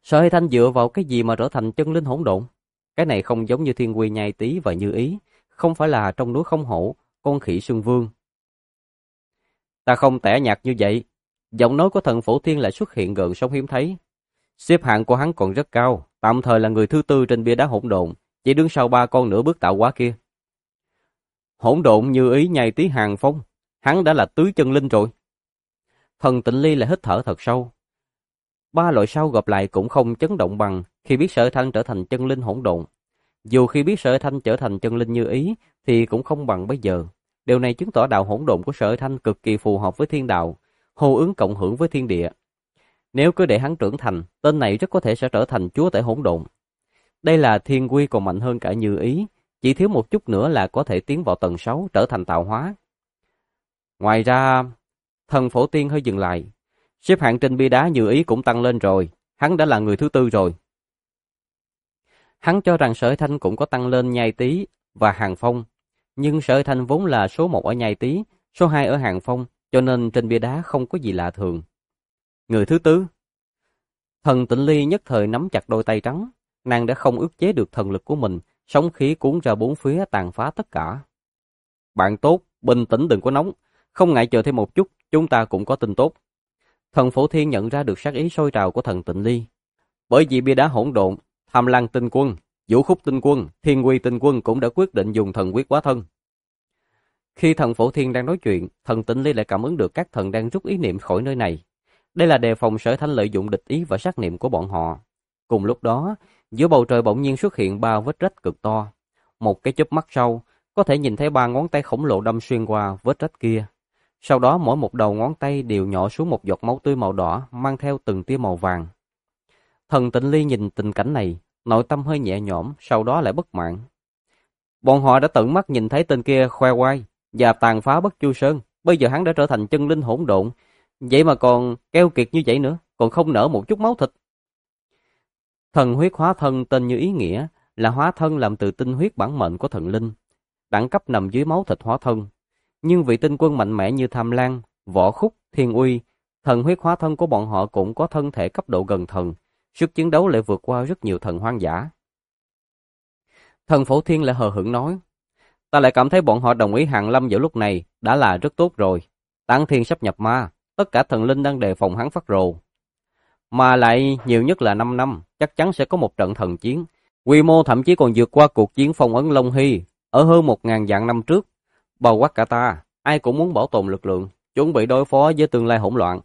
Sở Hay Thanh dựa vào cái gì mà trở thành chân linh hỗn độn? Cái này không giống như Thiên Quy, Nhai Tý và Như Ý, không phải là trong núi không hổ, con khỉ Sương Vương. Ta không tẻ nhạt như vậy. Giọng nói của thần Phổ Thiên lại xuất hiện gần sóng hiếm thấy. Xếp hạng của hắn còn rất cao, tạm thời là người thứ tư trên bia đá hỗn độn, chỉ đứng sau 3 con nửa bước tạo hóa kia. Hỗn độn, Như Ý, Nhai Tý, Hàng Phong, hắn đã là tứ chân linh rồi. Thần Tịnh Ly lại hít thở thật sâu. 3 loại sau gặp lại cũng không chấn động bằng khi biết Sở Hay Thanh trở thành chân linh hỗn độn. Dù khi biết Sở Hay Thanh trở thành chân linh Như Ý thì cũng không bằng bây giờ. Điều này chứng tỏ đạo hỗn độn của Sở Hay Thanh cực kỳ phù hợp với thiên đạo, hô ứng cộng hưởng với thiên địa. Nếu cứ để hắn trưởng thành, tên này rất có thể sẽ trở thành chúa tể hỗn độn. Đây là thiên quy còn mạnh hơn cả Như Ý, chỉ thiếu một chút nữa là có thể tiến vào tầng 6 trở thành tạo hóa. Ngoài ra, thần Phổ Tiên hơi dừng lại. Xếp hạng trên bia đá Như Ý cũng tăng lên rồi, hắn đã là người thứ tư rồi. Hắn cho rằng Sở Hay Thanh cũng có tăng lên Nhai Tý và Hàng Phong, nhưng Sở Hay Thanh vốn là số 1 ở Nhai Tý, số 2 ở Hàng Phong, cho nên trên bia đá không có gì lạ thường. Người thứ tư. Thần Tịnh Ly nhất thời nắm chặt đôi tay trắng, nàng đã không ức chế được thần lực của mình, sóng khí cuốn ra bốn phía tàn phá tất cả. Bạn tốt, bình tĩnh đừng có nóng, không ngại chờ thêm một chút, chúng ta cũng có tin tốt. Thần Phổ Thiên nhận ra được sát ý sôi trào của thần Tịnh Ly. Bởi vì bia đá hỗn độn, Tham Lang Tinh Quân, Vũ Khúc Tinh Quân, Thiên Quy Tinh Quân cũng đã quyết định dùng thần quyết hóa thân. Khi thần Phổ Thiên đang nói chuyện, thần Tịnh Ly lại cảm ứng được các thần đang rút ý niệm khỏi nơi này. Đây là đề phòng Sở Thanh lợi dụng địch ý và sát niệm của bọn họ. Cùng lúc đó, giữa bầu trời bỗng nhiên xuất hiện 3 vết rách cực to. Một cái chớp mắt sau, có thể nhìn thấy 3 ngón tay khổng lồ đâm xuyên qua vết rách kia. Sau đó mỗi một đầu ngón tay đều nhỏ xuống một giọt máu tươi màu đỏ mang theo từng tia màu vàng. Thần Tịnh Ly nhìn tình cảnh này, nội tâm hơi nhẹ nhõm, sau đó lại bất mãn. Bọn họ đã tận mắt nhìn thấy tên kia khoe khoang và tàn phá Bất Chu Sơn, bây giờ hắn đã trở thành chân linh hỗn độn, vậy mà còn keo kiệt như vậy nữa, còn không nỡ một chút máu thịt. Thần huyết hóa thân tên như ý nghĩa, là hóa thân làm từ tinh huyết bản mệnh của thần linh, đẳng cấp nằm dưới máu thịt hóa thân. Nhưng vị tinh quân mạnh mẽ như Tham Lang, Võ Khúc, Thiên Uy, thần huyết hóa thân của bọn họ cũng có thân thể cấp độ gần thần, sức chiến đấu lại vượt qua rất nhiều thần hoang dã. Thần Phổ Thiên lại hờ hững nói, ta lại cảm thấy bọn họ đồng ý hàng lâm vào lúc này đã là rất tốt rồi. Tán Thiên sắp nhập ma, tất cả thần linh đang đề phòng hắn phát rồ. Mà lại nhiều nhất là 5 năm, chắc chắn sẽ có một trận thần chiến. Quy mô thậm chí còn vượt qua cuộc chiến phong ấn Long Hy ở hơn 1000 vạn năm trước. Bao quát cả ta, ai cũng muốn bảo tồn lực lượng, chuẩn bị đối phó với tương lai hỗn loạn.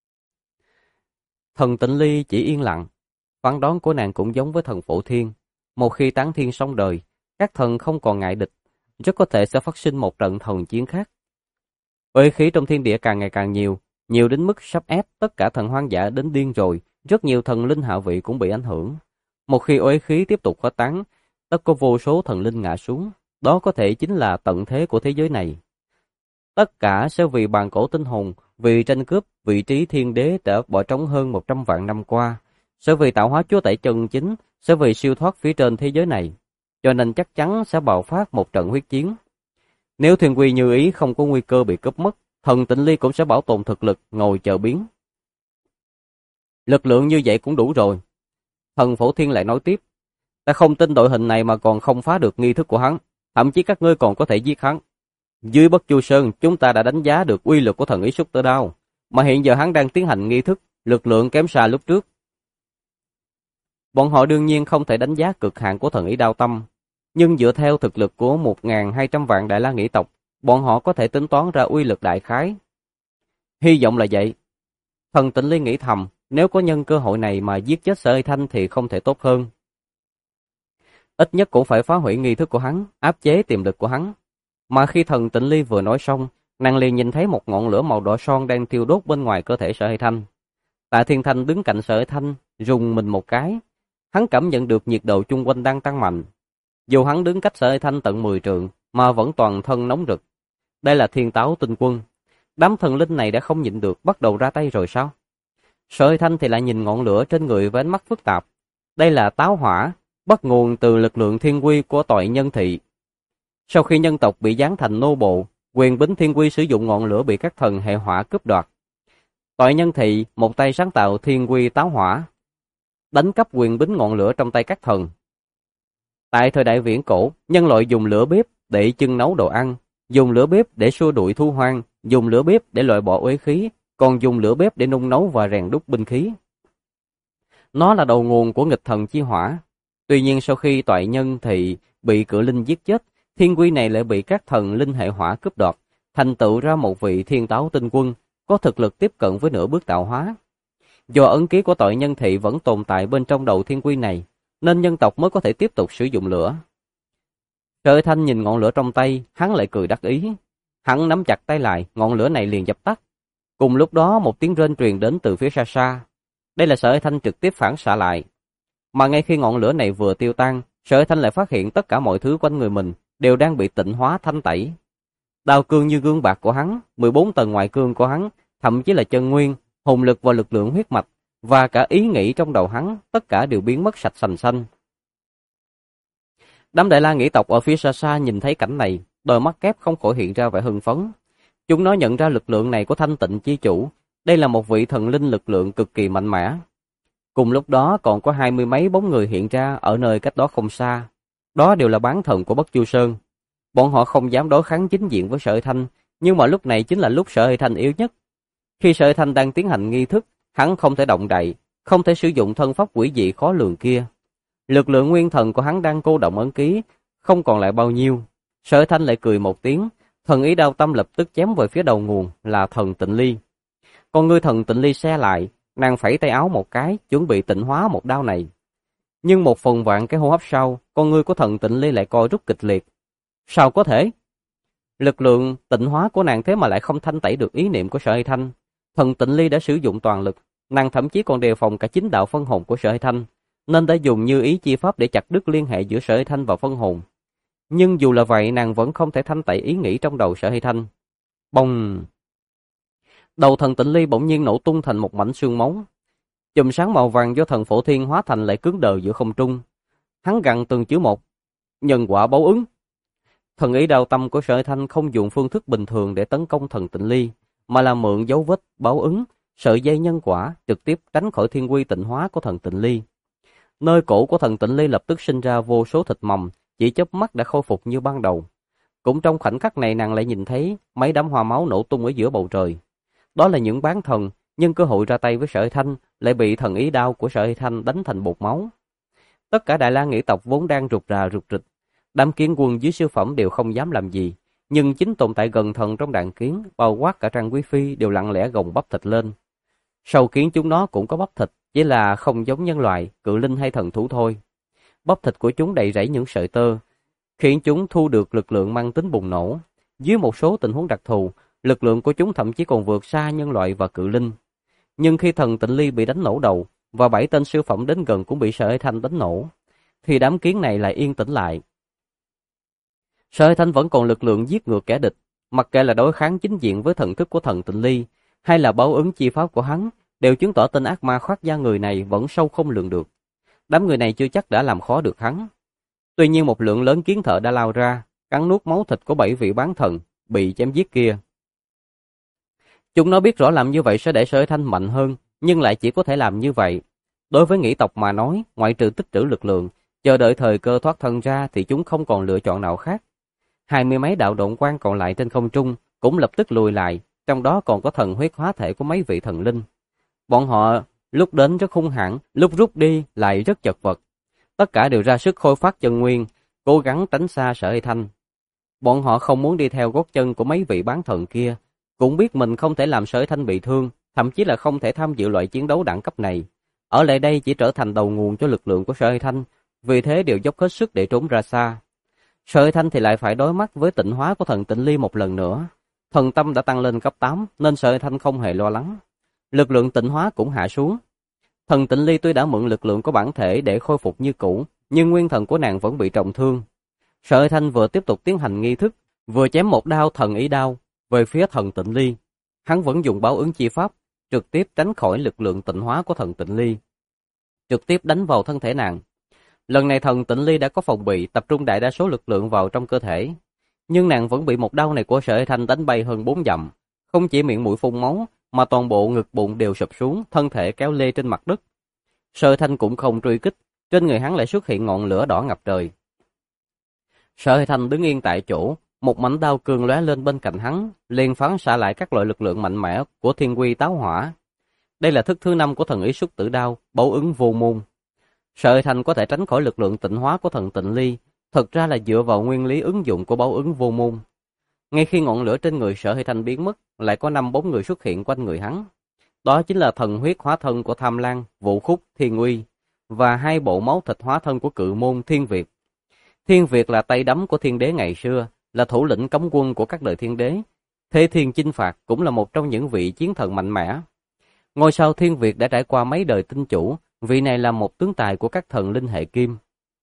Thần Tịnh Ly chỉ yên lặng. Phán đoán của nàng cũng giống với thần Phổ Thiên. Một khi Tán Thiên xong đời, các thần không còn ngại địch, rất có thể sẽ phát sinh một trận thần chiến khác. Uy khí trong thiên địa càng ngày càng nhiều đến mức sắp ép tất cả thần hoang dã đến điên rồi, rất nhiều thần linh hạ vị cũng bị ảnh hưởng. Một khi uy khí tiếp tục khuếch tán, tất có vô số thần linh ngã xuống, đó có thể chính là tận thế của thế giới này. Tất cả sẽ vì bàn cổ tinh hồn, vì tranh cướp vị trí thiên đế đã bỏ trống hơn 100 vạn năm qua, sẽ vì tạo hóa chúa tể chân chính, sẽ vì siêu thoát phía trên thế giới này, cho nên chắc chắn sẽ bạo phát một trận huyết chiến. Nếu Thiên Quy Như Ý không có nguy cơ bị cướp mất, thần Tịnh Ly cũng sẽ bảo tồn thực lực, ngồi chờ biến. Lực lượng như vậy cũng đủ rồi. Thần Phổ Thiên lại nói tiếp, ta không tin đội hình này mà còn không phá được nghi thức của hắn, thậm chí các ngươi còn có thể giết hắn. Dưới Bất Chu Sơn, chúng ta đã đánh giá được uy lực của thần ý Xúc Tử Đao, mà hiện giờ hắn đang tiến hành nghi thức, lực lượng kém xa lúc trước. Bọn họ đương nhiên không thể đánh giá cực hạn của thần ý Đao Tâm, nhưng dựa theo thực lực của 1200 vạn Đại La Nghĩ tộc, bọn họ có thể tính toán ra uy lực đại khái. Hy vọng là vậy. Thần Tịnh Ly nghĩ thầm, nếu có nhân cơ hội này mà giết chết Sở Hay Thanh thì không thể tốt hơn. Ít nhất cũng phải phá hủy nghi thức của hắn, áp chế tiềm lực của hắn. Mà khi thần Tịnh Ly vừa nói xong, nàng liền nhìn thấy một ngọn lửa màu đỏ son đang thiêu đốt bên ngoài cơ thể Sở Hay Thanh. Tạ Thiên Thanh đứng cạnh Sở Hay Thanh, rùng mình một cái. Hắn cảm nhận được nhiệt độ chung quanh đang tăng mạnh. Dù hắn đứng cách Sở Hay Thanh tận 10 trượng, mà vẫn toàn thân nóng rực. Đây là Thiên Táo Tinh Quân. Đám thần linh này đã không nhịn được, bắt đầu ra tay rồi sao? Sở Hay Thanh thì lại nhìn ngọn lửa trên người với ánh mắt phức tạp. Đây là táo hỏa, bắt nguồn từ lực lượng thiên quy của tội nhân thị. Sau khi nhân tộc bị giáng thành nô bộ, quyền bính thiên quy sử dụng ngọn lửa bị các thần hệ hỏa cướp đoạt. Tội nhân thị một tay sáng tạo thiên quy táo hỏa. đánh cắp quyền bính ngọn lửa trong tay các thần. Tại thời đại viễn cổ, nhân loại dùng lửa bếp để chưng nấu đồ ăn, dùng lửa bếp để xua đuổi thú hoang, dùng lửa bếp để loại bỏ uế khí, còn dùng lửa bếp để nung nấu và rèn đúc binh khí. Nó là đầu nguồn của nghịch thần chi hỏa. Tuy nhiên sau khi toại nhân thì bị cự linh giết chết, thiên quy này lại bị các thần linh hệ hỏa cướp đoạt, thành tựu ra một vị thiên táo tinh quân, có thực lực tiếp cận với nửa bước tạo hóa. Do ấn ký của toại nhân thị vẫn tồn tại bên trong đầu thiên quy này, nên nhân tộc mới có thể tiếp tục sử dụng lửa. Sở Thanh nhìn ngọn lửa trong tay, hắn lại cười đắc ý. Hắn nắm chặt tay lại, ngọn lửa này liền dập tắt. Cùng lúc đó một tiếng rên truyền đến từ phía xa xa. Đây là Sở Thanh trực tiếp phản xạ lại. Mà ngay khi ngọn lửa này vừa tiêu tan, Sở Thanh lại phát hiện tất cả mọi thứ quanh người mình đều đang bị tịnh hóa thanh tẩy. Đao cương như gương bạc của hắn, 14 tầng ngoại cương của hắn, thậm chí là chân nguyên, hồn lực và lực lượng huyết mạch, và cả ý nghĩ trong đầu hắn, tất cả đều biến mất sạch sành xanh. Đám Đại La Nghĩ tộc ở phía xa xa nhìn thấy cảnh này, đôi mắt kép không khỏi hiện ra vẻ hưng phấn. Chúng nó nhận ra lực lượng này của Thanh Tịnh chi chủ, đây là một vị thần linh lực lượng cực kỳ mạnh mẽ. Cùng lúc đó còn có 20 mấy bóng người hiện ra ở nơi cách đó không xa. Đó đều là bán thần của Bất Chu Sơn. Bọn họ không dám đối kháng chính diện với Sở Thanh, nhưng mà lúc này chính là lúc Sở Thanh yếu nhất. Khi Sở Thanh đang tiến hành nghi thức, hắn không thể động đậy, không thể sử dụng thân pháp quỷ dị khó lường kia. Lực lượng nguyên thần của hắn đang cô động ấn ký, không còn lại bao nhiêu. Sở Thanh lại cười một tiếng, thần ý đao tâm lập tức chém về phía đầu nguồn là thần Tịnh Ly. Con ngươi thần Tịnh Ly xe lại, nàng phẩy tay áo một cái, chuẩn bị tịnh hóa một đao này. Nhưng một phần vạn cái hô hấp sau, con ngươi của thần Tịnh Ly lại co rút kịch liệt. Sao có thể? Lực lượng tịnh hóa của nàng thế mà lại không thanh tẩy được ý niệm của Sở Thanh. Thần Tịnh Ly đã sử dụng toàn lực, nàng thậm chí còn đề phòng cả chính đạo phân hồn của Sở Thanh, nên đã dùng như ý chi pháp để chặt đứt liên hệ giữa Sở Thanh và phân hồn. Nhưng dù là vậy, nàng vẫn không thể thanh tẩy ý nghĩ trong đầu Sở Thanh. Bông! Đầu thần Tịnh Ly bỗng nhiên nổ tung thành một mảnh xương máu. Chùm sáng màu vàng do thần Phổ Thiên hóa thành lại cứng đờ giữa không trung. Hắn gằn từng chữ một: nhân quả báo ứng. Thần ý đao tâm của Sở Thanh không dùng phương thức bình thường để tấn công thần Tịnh Ly, mà là mượn dấu vết báo ứng, sợi dây nhân quả trực tiếp tránh khỏi thiên quy tịnh hóa của thần Tịnh Ly. Nơi cổ của thần Tịnh Ly lập tức sinh ra vô số thịt mầm, chỉ chớp mắt đã khôi phục như ban đầu. Cũng trong khoảnh khắc này, nàng lại nhìn thấy mấy đám hoa máu nổ tung ở giữa bầu trời. Đó là những bán thần nhân cơ hội ra tay với Sở Thanh, lại bị thần ý đao của Sở Thanh đánh thành bột máu. Tất cả Đại La Nghĩ tộc vốn đang rụt rà rụt rịch, đám kiến quân dưới siêu phẩm đều không dám làm gì, nhưng chính tồn tại gần thần trong đàn kiến, bao quát cả Trang Quý Phi, đều lặng lẽ gồng bắp thịt lên. Sâu kiến chúng nó cũng có bắp thịt, chỉ là không giống nhân loại, cự linh hay thần thú thôi. Bắp thịt của chúng đầy rẫy những sợi tơ, khiến chúng thu được lực lượng mang tính bùng nổ. Dưới một số tình huống đặc thù, lực lượng của chúng thậm chí còn vượt xa nhân loại và cự linh. Nhưng khi thần Tịnh Ly bị đánh nổ đầu, và 7 tên siêu phẩm đến gần cũng bị Sở Thanh đánh nổ, thì đám kiến này lại yên tĩnh lại. Sở Thanh vẫn còn lực lượng giết ngược kẻ địch, mặc kệ là đối kháng chính diện với thần thức của thần Tịnh Ly, hay là báo ứng chi pháp của hắn, đều chứng tỏ tên ác ma khoác da người này vẫn sâu không lường được. Đám người này chưa chắc đã làm khó được hắn. Tuy nhiên một lượng lớn kiến thợ đã lao ra, cắn nuốt máu thịt của 7 vị bán thần bị chém giết kia. Chúng nó biết rõ làm như vậy sẽ để Sở Thanh mạnh hơn, nhưng lại chỉ có thể làm như vậy. Đối với Nghĩ tộc mà nói, ngoại trừ tích trữ lực lượng, chờ đợi thời cơ thoát thân ra thì chúng không còn lựa chọn nào khác. 20 mấy đạo độn quang còn lại trên không trung cũng lập tức lùi lại, trong đó còn có thần huyết hóa thể của mấy vị thần linh. Bọn họ lúc đến rất hung hãn, lúc rút đi lại rất chật vật. Tất cả đều ra sức khôi phát chân nguyên, cố gắng tránh xa Sở Thanh. Bọn họ không muốn đi theo gót chân của mấy vị bán thần kia, cũng biết mình không thể làm Sở Thanh bị thương, thậm chí là không thể tham dự loại chiến đấu đẳng cấp này. Ở lại đây chỉ trở thành đầu nguồn cho lực lượng của Sở Thanh, vì thế đều dốc hết sức để trốn ra xa. Sở Thanh thì lại phải đối mặt với tịnh hóa của thần Tịnh Ly một lần nữa. Thần tâm đã tăng lên cấp 8 nên Sở Thanh không hề lo lắng. Lực lượng tịnh hóa cũng hạ xuống. Thần Tịnh Ly tuy đã mượn lực lượng của bản thể để khôi phục như cũ, nhưng nguyên thần của nàng vẫn bị trọng thương. Sở Thanh vừa tiếp tục tiến hành nghi thức, vừa chém một đao thần ý đao về phía thần Tịnh Ly. Hắn vẫn dùng báo ứng chi pháp, trực tiếp tránh khỏi lực lượng tịnh hóa của thần Tịnh Ly, trực tiếp đánh vào thân thể nàng. Lần này thần Tịnh Ly đã có phòng bị, tập trung đại đa số lực lượng vào trong cơ thể, nhưng nàng vẫn bị một đao này của Sở Thanh đánh bay hơn 4 dặm, không chỉ miệng mũi phun máu, mà toàn bộ ngực bụng đều sụp xuống, thân thể kéo lê trên mặt đất. Sở Thanh cũng không truy kích, trên người hắn lại xuất hiện ngọn lửa đỏ ngập trời. Sở Thanh đứng yên tại chỗ, một mảnh đao cương lóe lên bên cạnh hắn, liền phán xạ lại các loại lực lượng mạnh mẽ của Thiên Quy Táo Hỏa. Đây là thức thứ 5 của thần ý xuất tử đao, bấu ứng vô môn. Sở Thanh có thể tránh khỏi lực lượng tịnh hóa của thần Tịnh Ly, thực ra là dựa vào nguyên lý ứng dụng của bấu ứng vô môn. Ngay khi ngọn lửa trên người Sở Thanh biến mất, lại có 5-4 người xuất hiện quanh người hắn. Đó chính là thần huyết hóa thân của Tham Lang, Vũ Khúc, Thiên Uy và 2 bộ máu thịt hóa thân của cự môn Thiên Việt. Thiên Việt là tay đấm của Thiên Đế ngày xưa, là thủ lĩnh cấm quân của các đời Thiên Đế. Thế Thiên chinh phạt cũng là một trong những vị chiến thần mạnh mẽ. Ngôi sao Thiên Việt đã trải qua mấy đời tinh chủ, vị này là một tướng tài của các thần linh hệ kim.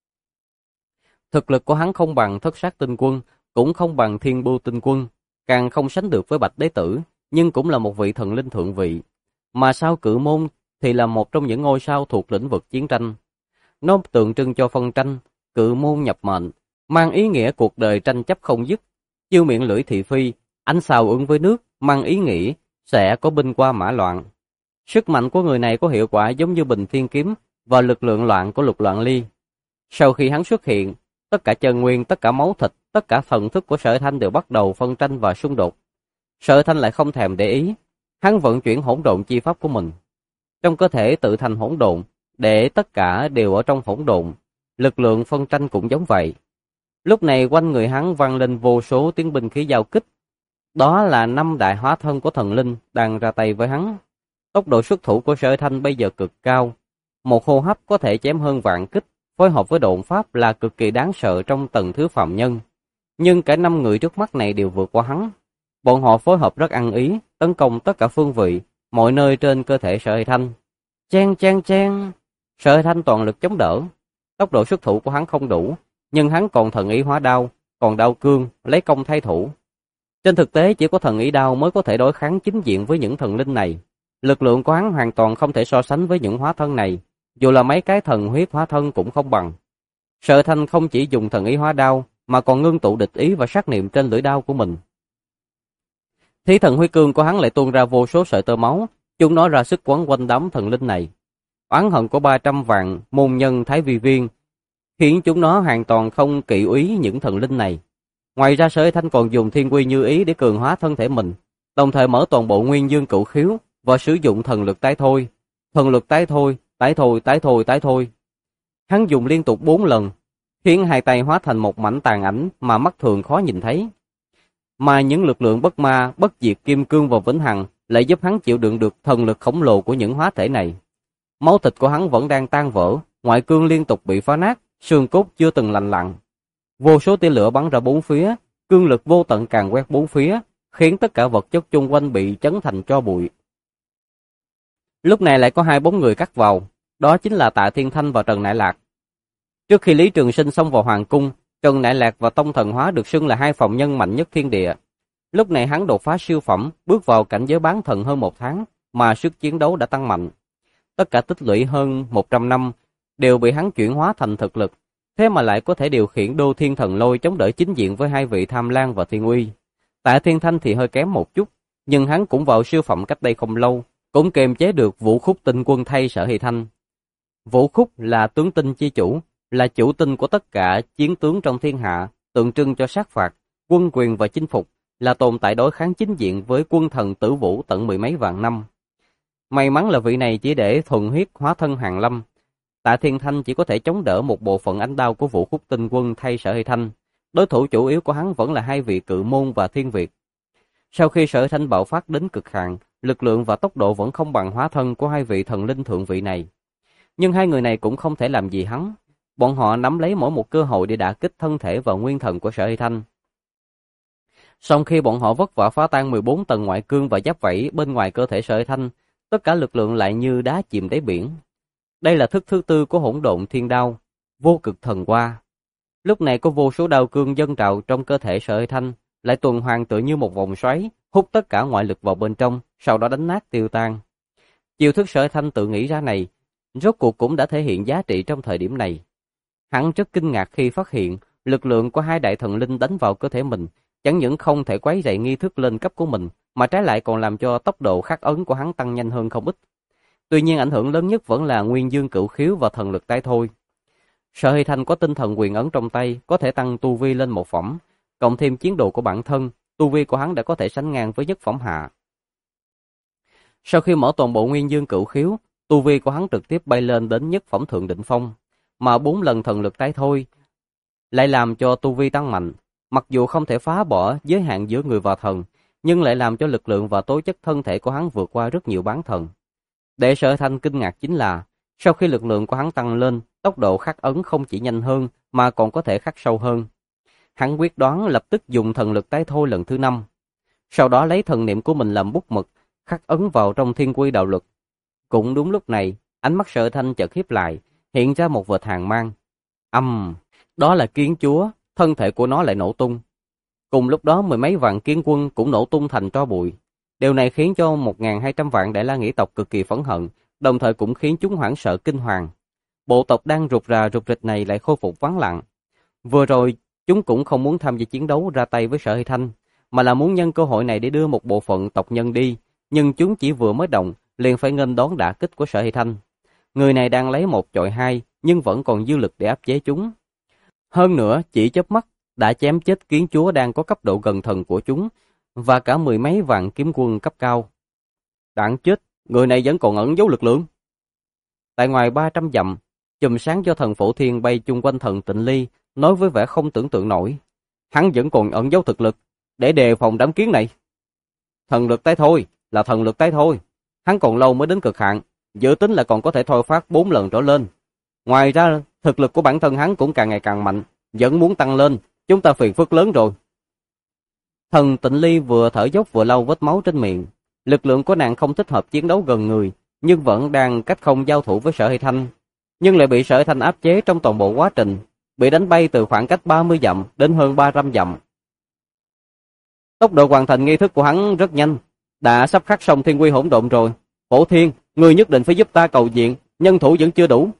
Thực lực của hắn không bằng Thất Sát Tinh Quân, cũng không bằng Thiên Bưu Tinh Quân, càng không sánh được với Bạch Đế Tử, nhưng cũng là một vị thần linh thượng vị. Mà sao Cự Môn thì là một trong những ngôi sao thuộc lĩnh vực chiến tranh. Nó tượng trưng cho phân tranh, Cự Môn nhập mệnh, mang ý nghĩa cuộc đời tranh chấp không dứt. Chiêu miệng lưỡi thị phi, ánh sao ứng với nước, mang ý nghĩa sẽ có binh qua mã loạn. Sức mạnh của người này có hiệu quả giống như Bình Thiên Kiếm và lực lượng loạn của Lục Loạn Ly. Sau khi hắn xuất hiện, tất cả chân nguyên, tất cả máu thịt, tất cả thần thức của Sở Thanh đều bắt đầu phân tranh và xung đột. Sở Thanh lại không thèm để ý, hắn vận chuyển hỗn độn chi pháp của mình. Trong cơ thể tự thành hỗn độn, để tất cả đều ở trong hỗn độn, lực lượng phân tranh cũng giống vậy. Lúc này quanh người hắn vang lên vô số tiếng binh khí giao kích. Đó là 5 đại hóa thân của thần linh đang ra tay với hắn. Tốc độ xuất thủ của Sở Thanh bây giờ cực cao, một hô hấp có thể chém hơn vạn kích, phối hợp với độn pháp là cực kỳ đáng sợ trong tầng thứ phàm nhân. Nhưng cả 5 người trước mắt này đều vượt qua hắn. Bọn họ phối hợp rất ăn ý, tấn công tất cả phương vị, mọi nơi trên cơ thể Sở Thanh. Chen chen chen, Sở Thanh toàn lực chống đỡ. Tốc độ xuất thủ của hắn không đủ, nhưng hắn còn thần ý hóa đao, còn đao cương, lấy công thay thủ. Trên thực tế chỉ có thần ý đao mới có thể đối kháng chính diện với những thần linh này. Lực lượng của hắn hoàn toàn không thể so sánh với những hóa thân này, dù là mấy cái thần huyết hóa thân cũng không bằng. Sở Thanh không chỉ dùng thần ý hóa đao, mà còn ngưng tụ địch ý và sát niệm trên lưỡi đao của mình. Thí thần huy cương của hắn lại tuôn ra vô số sợi tơ máu, chúng nó ra sức quấn quanh đám thần linh này. Oán hận của 300 vạn môn nhân Thái Vi Viên khiến chúng nó hoàn toàn không kỵ úy những thần linh này. Ngoài ra Sở Thanh còn dùng Thiên Quy Như Ý để cường hóa thân thể mình, đồng thời mở toàn bộ Nguyên Dương Cửu Khiếu và sử dụng thần lực tái thôi. Thần lực tái thôi, tái thôi, tái thôi, tái thôi. Hắn dùng liên tục 4 lần, khiến 2 tay hóa thành một mảnh tàn ảnh mà mắt thường khó nhìn thấy. Mà những lực lượng bất ma, bất diệt kim cương và vĩnh hằng lại giúp hắn chịu đựng được thần lực khổng lồ của những hóa thể này. Máu thịt của hắn vẫn đang tan vỡ, ngoại cương liên tục bị phá nát, xương cốt chưa từng lành lặn. Vô số tia lửa bắn ra bốn phía, cương lực vô tận càn quét bốn phía, khiến tất cả vật chất chung quanh bị chấn thành tro bụi. Lúc này lại có 2-4 người cắt vào, đó chính là Tạ Thiên Thanh và Trần Nại Lạc. Trước khi Lý Trường Sinh xông vào hoàng cung, Trần Nại Lạc và Tông Thần Hóa được xưng là 2 phàm nhân mạnh nhất thiên địa. Lúc này hắn đột phá siêu phẩm, bước vào cảnh giới bán thần hơn 1 tháng, mà sức chiến đấu đã tăng mạnh. Tất cả tích lũy hơn 100 năm đều bị hắn chuyển hóa thành thực lực, thế mà lại có thể điều khiển Đô Thiên Thần Lôi chống đỡ chính diện với 2 vị Tham Lang và Thiên Uy. Tạ Thiên Thanh thì hơi kém một chút, nhưng hắn cũng vào siêu phẩm cách đây không lâu, cũng kiềm chế được Vũ Khúc Tinh Quân thay Sở Hy Thanh. Vũ Khúc là tướng tinh chi chủ, là chủ tinh của tất cả chiến tướng trong thiên hạ, tượng trưng cho sát phạt, quân quyền và chinh phục, là tồn tại đối kháng chính diện với quân thần Tử Vũ tận 10 mấy vạn năm. May mắn là vị này chỉ để thuần huyết hóa thân Hàn Lâm. Tạ Thiên Thanh chỉ có thể chống đỡ một bộ phận ánh đao của Vũ Khúc Tinh Quân thay Sở Hy Thanh. Đối thủ chủ yếu của hắn vẫn là 2 vị Cự Môn và Thiên Việt. Sau khi Sở Hy Thanh bạo phát đến cực hạn, lực lượng và tốc độ vẫn không bằng hóa thân của 2 vị thần linh thượng vị này. Nhưng 2 người này cũng không thể làm gì hắn. Bọn họ nắm lấy mỗi một cơ hội để đả kích thân thể và nguyên thần của Sở Hy Thanh. Sau khi bọn họ vất vả phá tan 14 tầng ngoại cương và giáp vảy bên ngoài cơ thể Sở Hy Thanh, tất cả lực lượng lại như đá chìm đáy biển. Đây là thức thứ 4 của hỗn độn thiên đao, vô cực thần qua. Lúc này có vô số đao cương dâng trào trong cơ thể Sở Hy Thanh, lại tuần hoàn tựa như một vòng xoáy, hút tất cả ngoại lực vào bên trong, sau đó đánh nát tiêu tan. Chiêu thức Sở Hy Thanh tự nghĩ ra này, rốt cuộc cũng đã thể hiện giá trị trong thời điểm này. Hắn rất kinh ngạc khi phát hiện lực lượng của 2 đại thần linh đánh vào cơ thể mình, chẳng những không thể quấy rầy nghi thức lên cấp của mình, mà trái lại còn làm cho tốc độ khắc ấn của hắn tăng nhanh hơn không ít. Tuy nhiên ảnh hưởng lớn nhất vẫn là Nguyên Dương Cửu Khiếu và thần lực tái thôi. Sở Hy Thanh có tinh thần quyền ấn trong tay, có thể tăng tu vi lên một phẩm, cộng thêm chiến độ của bản thân, tu vi của hắn đã có thể sánh ngang với nhất phẩm hạ. Sau khi mở toàn bộ Nguyên Dương Cửu Khiếu, tu vi của hắn trực tiếp bay lên đến nhất phẩm thượng đỉnh phong, mà 4 lần thần lực tái thôi lại làm cho tu vi tăng mạnh, mặc dù không thể phá bỏ giới hạn giữa người và thần, nhưng lại làm cho lực lượng và tố chất thân thể của hắn vượt qua rất nhiều bán thần. Để Sở Thanh kinh ngạc chính là, sau khi lực lượng của hắn tăng lên, tốc độ khắc ấn không chỉ nhanh hơn mà còn có thể khắc sâu hơn. Hắn quyết đoán lập tức dùng thần lực tái thôi lần thứ 5. Sau đó lấy thần niệm của mình làm bút mực, khắc ấn vào trong thiên quy đạo lực. Cũng đúng lúc này, ánh mắt Sở Thanh chợt híp lại, hiện ra một vệt hàn mang. Đó là kiến chúa, thân thể của nó lại nổ tung. Cùng lúc đó mười mấy vạn kiến quân cũng nổ tung thành tro bụi. Điều này khiến cho 1.200 vạn Đại La Nghĩ tộc cực kỳ phẫn hận, đồng thời cũng khiến chúng hoảng sợ kinh hoàng. Bộ tộc đang rụt rà rụt rịch này lại khôi phục vắng lặng. Vừa rồi, chúng cũng không muốn tham gia chiến đấu ra tay với Sở Hy Thanh, mà là muốn nhân cơ hội này để đưa một bộ phận tộc nhân đi, nhưng chúng chỉ vừa mới động, liền phải nghênh đón đả kích của Sở Hy Thanh. Người này đang lấy 1 chọi 2, nhưng vẫn còn dư lực để áp chế chúng. Hơn nữa, chỉ chớp mắt đã chém chết kiến chúa đang có cấp độ gần thần của chúng, và cả mười mấy vạn kiếm quân cấp cao. Đáng chết, người này vẫn còn ẩn giấu lực lượng. Tại ngoài 300 dặm, chùm sáng do thần Phổ Thiên bay chung quanh thần Tịnh Ly, nói với vẻ không tưởng tượng nổi. Hắn vẫn còn ẩn giấu thực lực, để đề phòng đám kiến này. Thần lực tái thôi, là thần lực tái thôi. Hắn còn lâu mới đến cực hạn, dự tính là còn có thể thôi phát 4 lần trở lên. Ngoài ra, thực lực của bản thân hắn cũng càng ngày càng mạnh, vẫn muốn tăng lên, chúng ta phiền phức lớn rồi. Thần Tịnh Ly vừa thở dốc vừa lau vết máu trên miệng. Lực lượng của nàng không thích hợp chiến đấu gần người, nhưng vẫn đang cách không giao thủ với Sở Hy Thanh, nhưng lại bị Sở Hy Thanh áp chế trong toàn bộ quá trình, bị đánh bay từ khoảng cách 30 dặm đến hơn 300 dặm. Tốc độ hoàn thành nghi thức của hắn rất nhanh, đã sắp khắc xong thiên quy hỗn độn rồi. Phổ Thiên, ngươi nhất định phải giúp ta cầu viện, nhân thủ vẫn chưa đủ.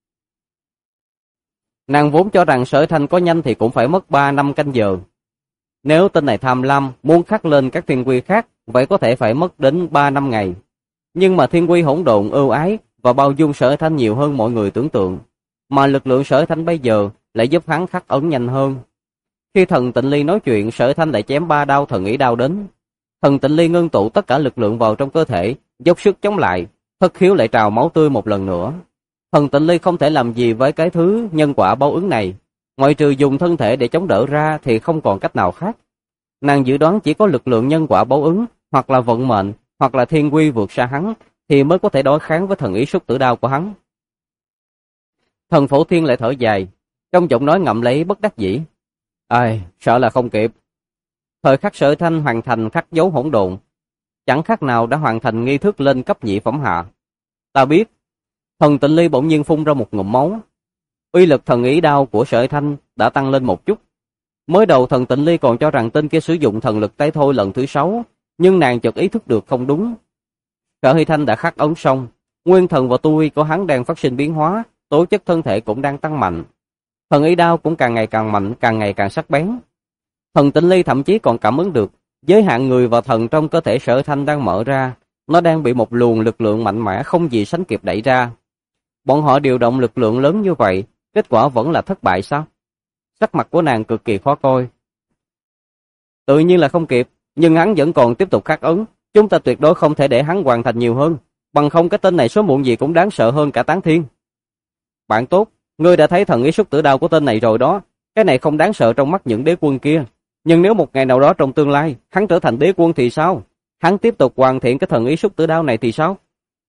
Nàng vốn cho rằng Sở Hy Thanh có nhanh thì cũng phải mất 3 năm canh giờ. Nếu tên này tham lam, muốn khắc lên các thiên quy khác, vậy có thể phải mất đến 3 năm ngày. Nhưng mà thiên quy hỗn độn ưu ái và bao dung Sở Hy Thanh nhiều hơn mọi người tưởng tượng, mà lực lượng Sở Hy Thanh bây giờ lại giúp hắn khắc ấn nhanh hơn. Khi thần Tịnh Ly nói chuyện, Sở Hy Thanh lại chém 3 đao thần ý đao đến. Thần Tịnh Ly ngưng tụ tất cả lực lượng vào trong cơ thể, dốc sức chống lại, thất khiếu lại trào máu tươi một lần nữa. Thần Tịnh Ly không thể làm gì với cái thứ nhân quả báo ứng này, ngoại trừ dùng thân thể để chống đỡ ra thì không còn cách nào khác. Nàng dự đoán chỉ có lực lượng nhân quả báo ứng, hoặc là vận mệnh, hoặc là thiên quy vượt xa hắn, thì mới có thể đối kháng với thần ý xúc tử đao của hắn. Thần Phổ Thiên lại thở dài, trong giọng nói ngậm lấy bất đắc dĩ. Ai, sợ là không kịp. Thời khắc Sở Thanh hoàn thành khắc dấu hỗn độn, chẳng khác nào đã hoàn thành nghi thức lên cấp nhị phẩm hạ. Ta biết. Thần Tịnh Ly bỗng nhiên phun ra một ngụm máu. Uy lực thần ý đao của Sở Thanh đã tăng lên một chút. Mới đầu thần Tịnh Ly còn cho rằng tên kia sử dụng thần lực tái thôi lần thứ 6, nhưng nàng chợt ý thức được không đúng. Sở Hy Thanh đã khắc ấn xong, nguyên thần và tu vi của hắn đang phát sinh biến hóa, tố chất thân thể cũng đang tăng mạnh. Thần ý đao cũng càng ngày càng mạnh, càng ngày càng sắc bén. Thần Tịnh Ly thậm chí còn cảm ứng được giới hạn người và thần trong cơ thể Sở Hy Thanh đang mở ra, nó đang bị một luồng lực lượng mạnh mẽ không gì sánh kịp đẩy ra. Bọn họ điều động lực lượng lớn như vậy, kết quả vẫn là thất bại sao? Sắc mặt của nàng cực kỳ khó coi. Tự nhiên là không kịp, nhưng hắn vẫn còn tiếp tục khắc ấn, chúng ta tuyệt đối không thể để hắn hoàn thành nhiều hơn, bằng không cái tên này số muộn gì cũng đáng sợ hơn cả Tán Thiên. Bạn tốt, ngươi đã thấy thần ý xúc tử đao của tên này rồi đó, cái này không đáng sợ trong mắt những đế quân kia, nhưng nếu một ngày nào đó trong tương lai, hắn trở thành đế quân thì sao? Hắn tiếp tục hoàn thiện cái thần ý xúc tử đao này thì sao?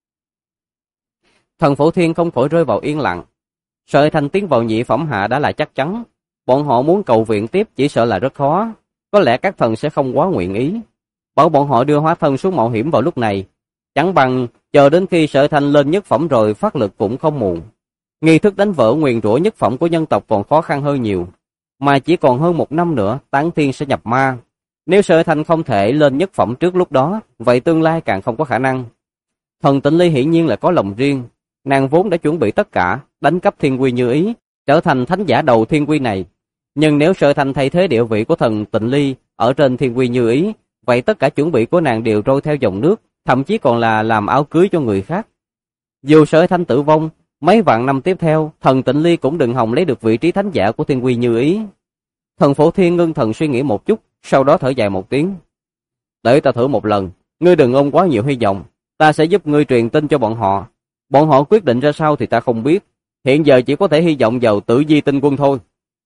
Thần Phổ Thiên không khỏi rơi vào yên lặng. Sở Hy Thanh tiến vào nhị phẩm hạ đã là chắc chắn, bọn họ muốn cầu viện tiếp chỉ sợ là rất khó, có lẽ các thần sẽ không quá nguyện ý. Bảo bọn họ đưa hóa thân xuống mạo hiểm vào lúc này, chẳng bằng chờ đến khi Sở Hy Thanh lên nhất phẩm rồi phát lực cũng không muộn. Nghi thức đánh vỡ nguyền rủa nhất phẩm của nhân tộc còn khó khăn hơn nhiều, mà chỉ còn hơn 1 năm nữa Tán Thiên sẽ nhập ma. Nếu Sở Hy Thanh không thể lên nhất phẩm trước lúc đó, vậy tương lai càng không có khả năng. Thần Tịnh Ly hiển nhiên là có lòng riêng, nàng vốn đã chuẩn bị tất cả, đánh cắp thiên quy như ý, trở thành thánh giả đầu thiên quy này. Nhưng nếu Sở Hy Thanh thay thế địa vị của thần Tịnh Ly ở trên thiên quy như ý, vậy tất cả chuẩn bị của nàng đều trôi theo dòng nước, thậm chí còn là làm áo cưới cho người khác. Dù Sở Thanh tử vong, mấy vạn năm tiếp theo, thần Tịnh Ly cũng đừng hòng lấy được vị trí thánh giả của Thiên Quy như ý. Thần Phổ Thiên ngưng thần suy nghĩ một chút, sau đó thở dài một tiếng. Để ta thử một lần, ngươi đừng ôm quá nhiều hy vọng, ta sẽ giúp ngươi truyền tin cho bọn họ. Bọn họ quyết định ra sao thì ta không biết, hiện giờ chỉ có thể hy vọng vào Tử Vi Tinh Quân thôi.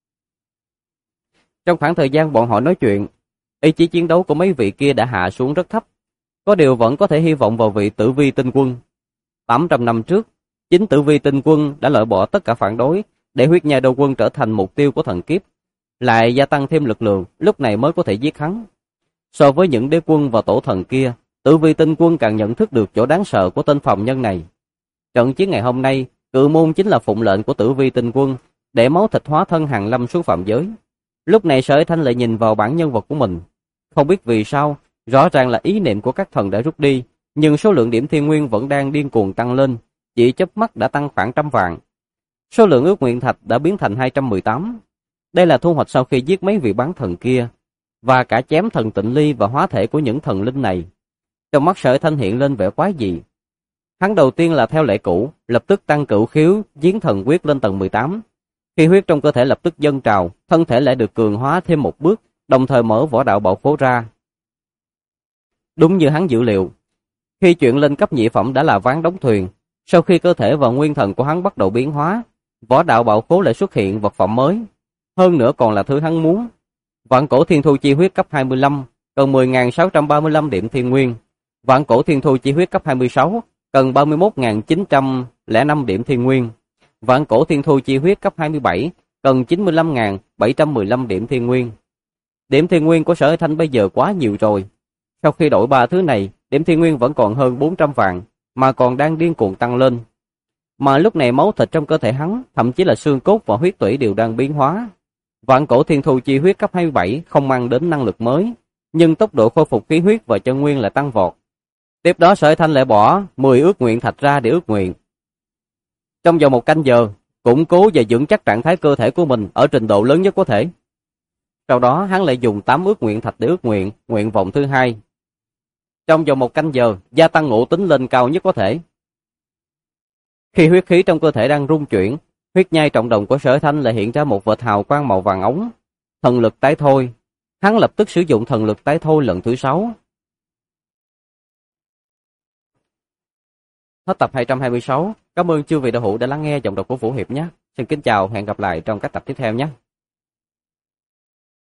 Trong khoảng thời gian bọn họ nói chuyện, ý chí chiến đấu của mấy vị kia đã hạ xuống rất thấp, có điều vẫn có thể hy vọng vào vị Tử Vi Tinh Quân. 800 năm trước, chính Tử Vi Tinh Quân đã loại bỏ tất cả phản đối, để Huyết Nha Đầu Quân trở thành mục tiêu của thần kiếp, lại gia tăng thêm lực lượng, lúc này mới có thể giết hắn. So với những đế quân và tổ thần kia, Tử Vi Tinh Quân càng nhận thức được chỗ đáng sợ của tên phàm nhân này. Trận chiến ngày hôm nay, cự môn chính là phụng lệnh của Tử Vi Tinh Quân, để máu thịt hóa thân Hàn Lâm xuống phạm giới. Lúc này Sở Thanh lại nhìn vào bản nhân vật của mình, không biết vì sao, rõ ràng là ý niệm của các thần đã rút đi, nhưng số lượng điểm thiên nguyên vẫn đang điên cuồng tăng lên, chỉ chớp mắt đã tăng khoảng 100 vạn. Số lượng ước nguyện thạch đã biến thành 218. Đây là thu hoạch sau khi giết mấy vị bán thần kia, và cả chém thần Tịnh Ly và hóa thể của những thần linh này. Trong mắt Sở Thanh hiện lên vẻ quái dị. Hắn đầu tiên là theo lệ cũ, lập tức tăng cửu khiếu, chiến thần quyết lên tầng 18. Khi huyết trong cơ thể lập tức dâng trào, thân thể lại được cường hóa thêm một bước, đồng thời mở võ đạo bảo khố ra. Đúng như hắn dự liệu, khi chuyện lên cấp nhị phẩm đã là ván đóng thuyền, sau khi cơ thể và nguyên thần của hắn bắt đầu biến hóa, võ đạo bảo khố lại xuất hiện vật phẩm mới, hơn nữa còn là thứ hắn muốn. Vạn cổ thiên thu chi huyết cấp 25, cần 10.635 điểm thiên nguyên. Vạn cổ thiên thu chi huyết cấp 26, cần 31.905 điểm thiên nguyên. Vạn cổ thiên thu chi huyết cấp 27, cần 95.715 điểm thiên nguyên. Điểm thiên nguyên của Sở Thanh bây giờ quá nhiều rồi. Sau khi đổi 3 thứ này, điểm thiên nguyên vẫn còn hơn 400 vạn, mà còn đang điên cuồng tăng lên. Mà lúc này máu thịt trong cơ thể hắn, thậm chí là xương cốt và huyết tủy đều đang biến hóa. Vạn cổ thiên thu chi huyết cấp 27 không mang đến năng lực mới, nhưng tốc độ khôi phục khí huyết và chân nguyên lại tăng vọt. Tiếp đó Sở Thanh lại bỏ 10 ước nguyện thạch ra để ước nguyện. Trong vòng 1 canh giờ, củng cố và vững chắc trạng thái cơ thể của mình ở trình độ lớn nhất có thể. Sau đó hắn lại dùng 8 ước nguyện thạch để ước nguyện, nguyện vọng thứ hai. Trong vòng 1 canh giờ, gia tăng ngộ tính lên cao nhất có thể. Khi huyết khí trong cơ thể đang rung chuyển, huyết nhai trọng đồng của Sở Thanh lại hiện ra một vệt hào quang màu vàng ống. Thần lực tái thôi. Hắn lập tức sử dụng thần lực tái thôi lần thứ 6. Hết tập 226. Cảm ơn chư vị đạo hữu đã lắng nghe giọng đọc của Vũ Hiệp nhé. Xin kính chào, hẹn gặp lại trong các tập tiếp theo nhé.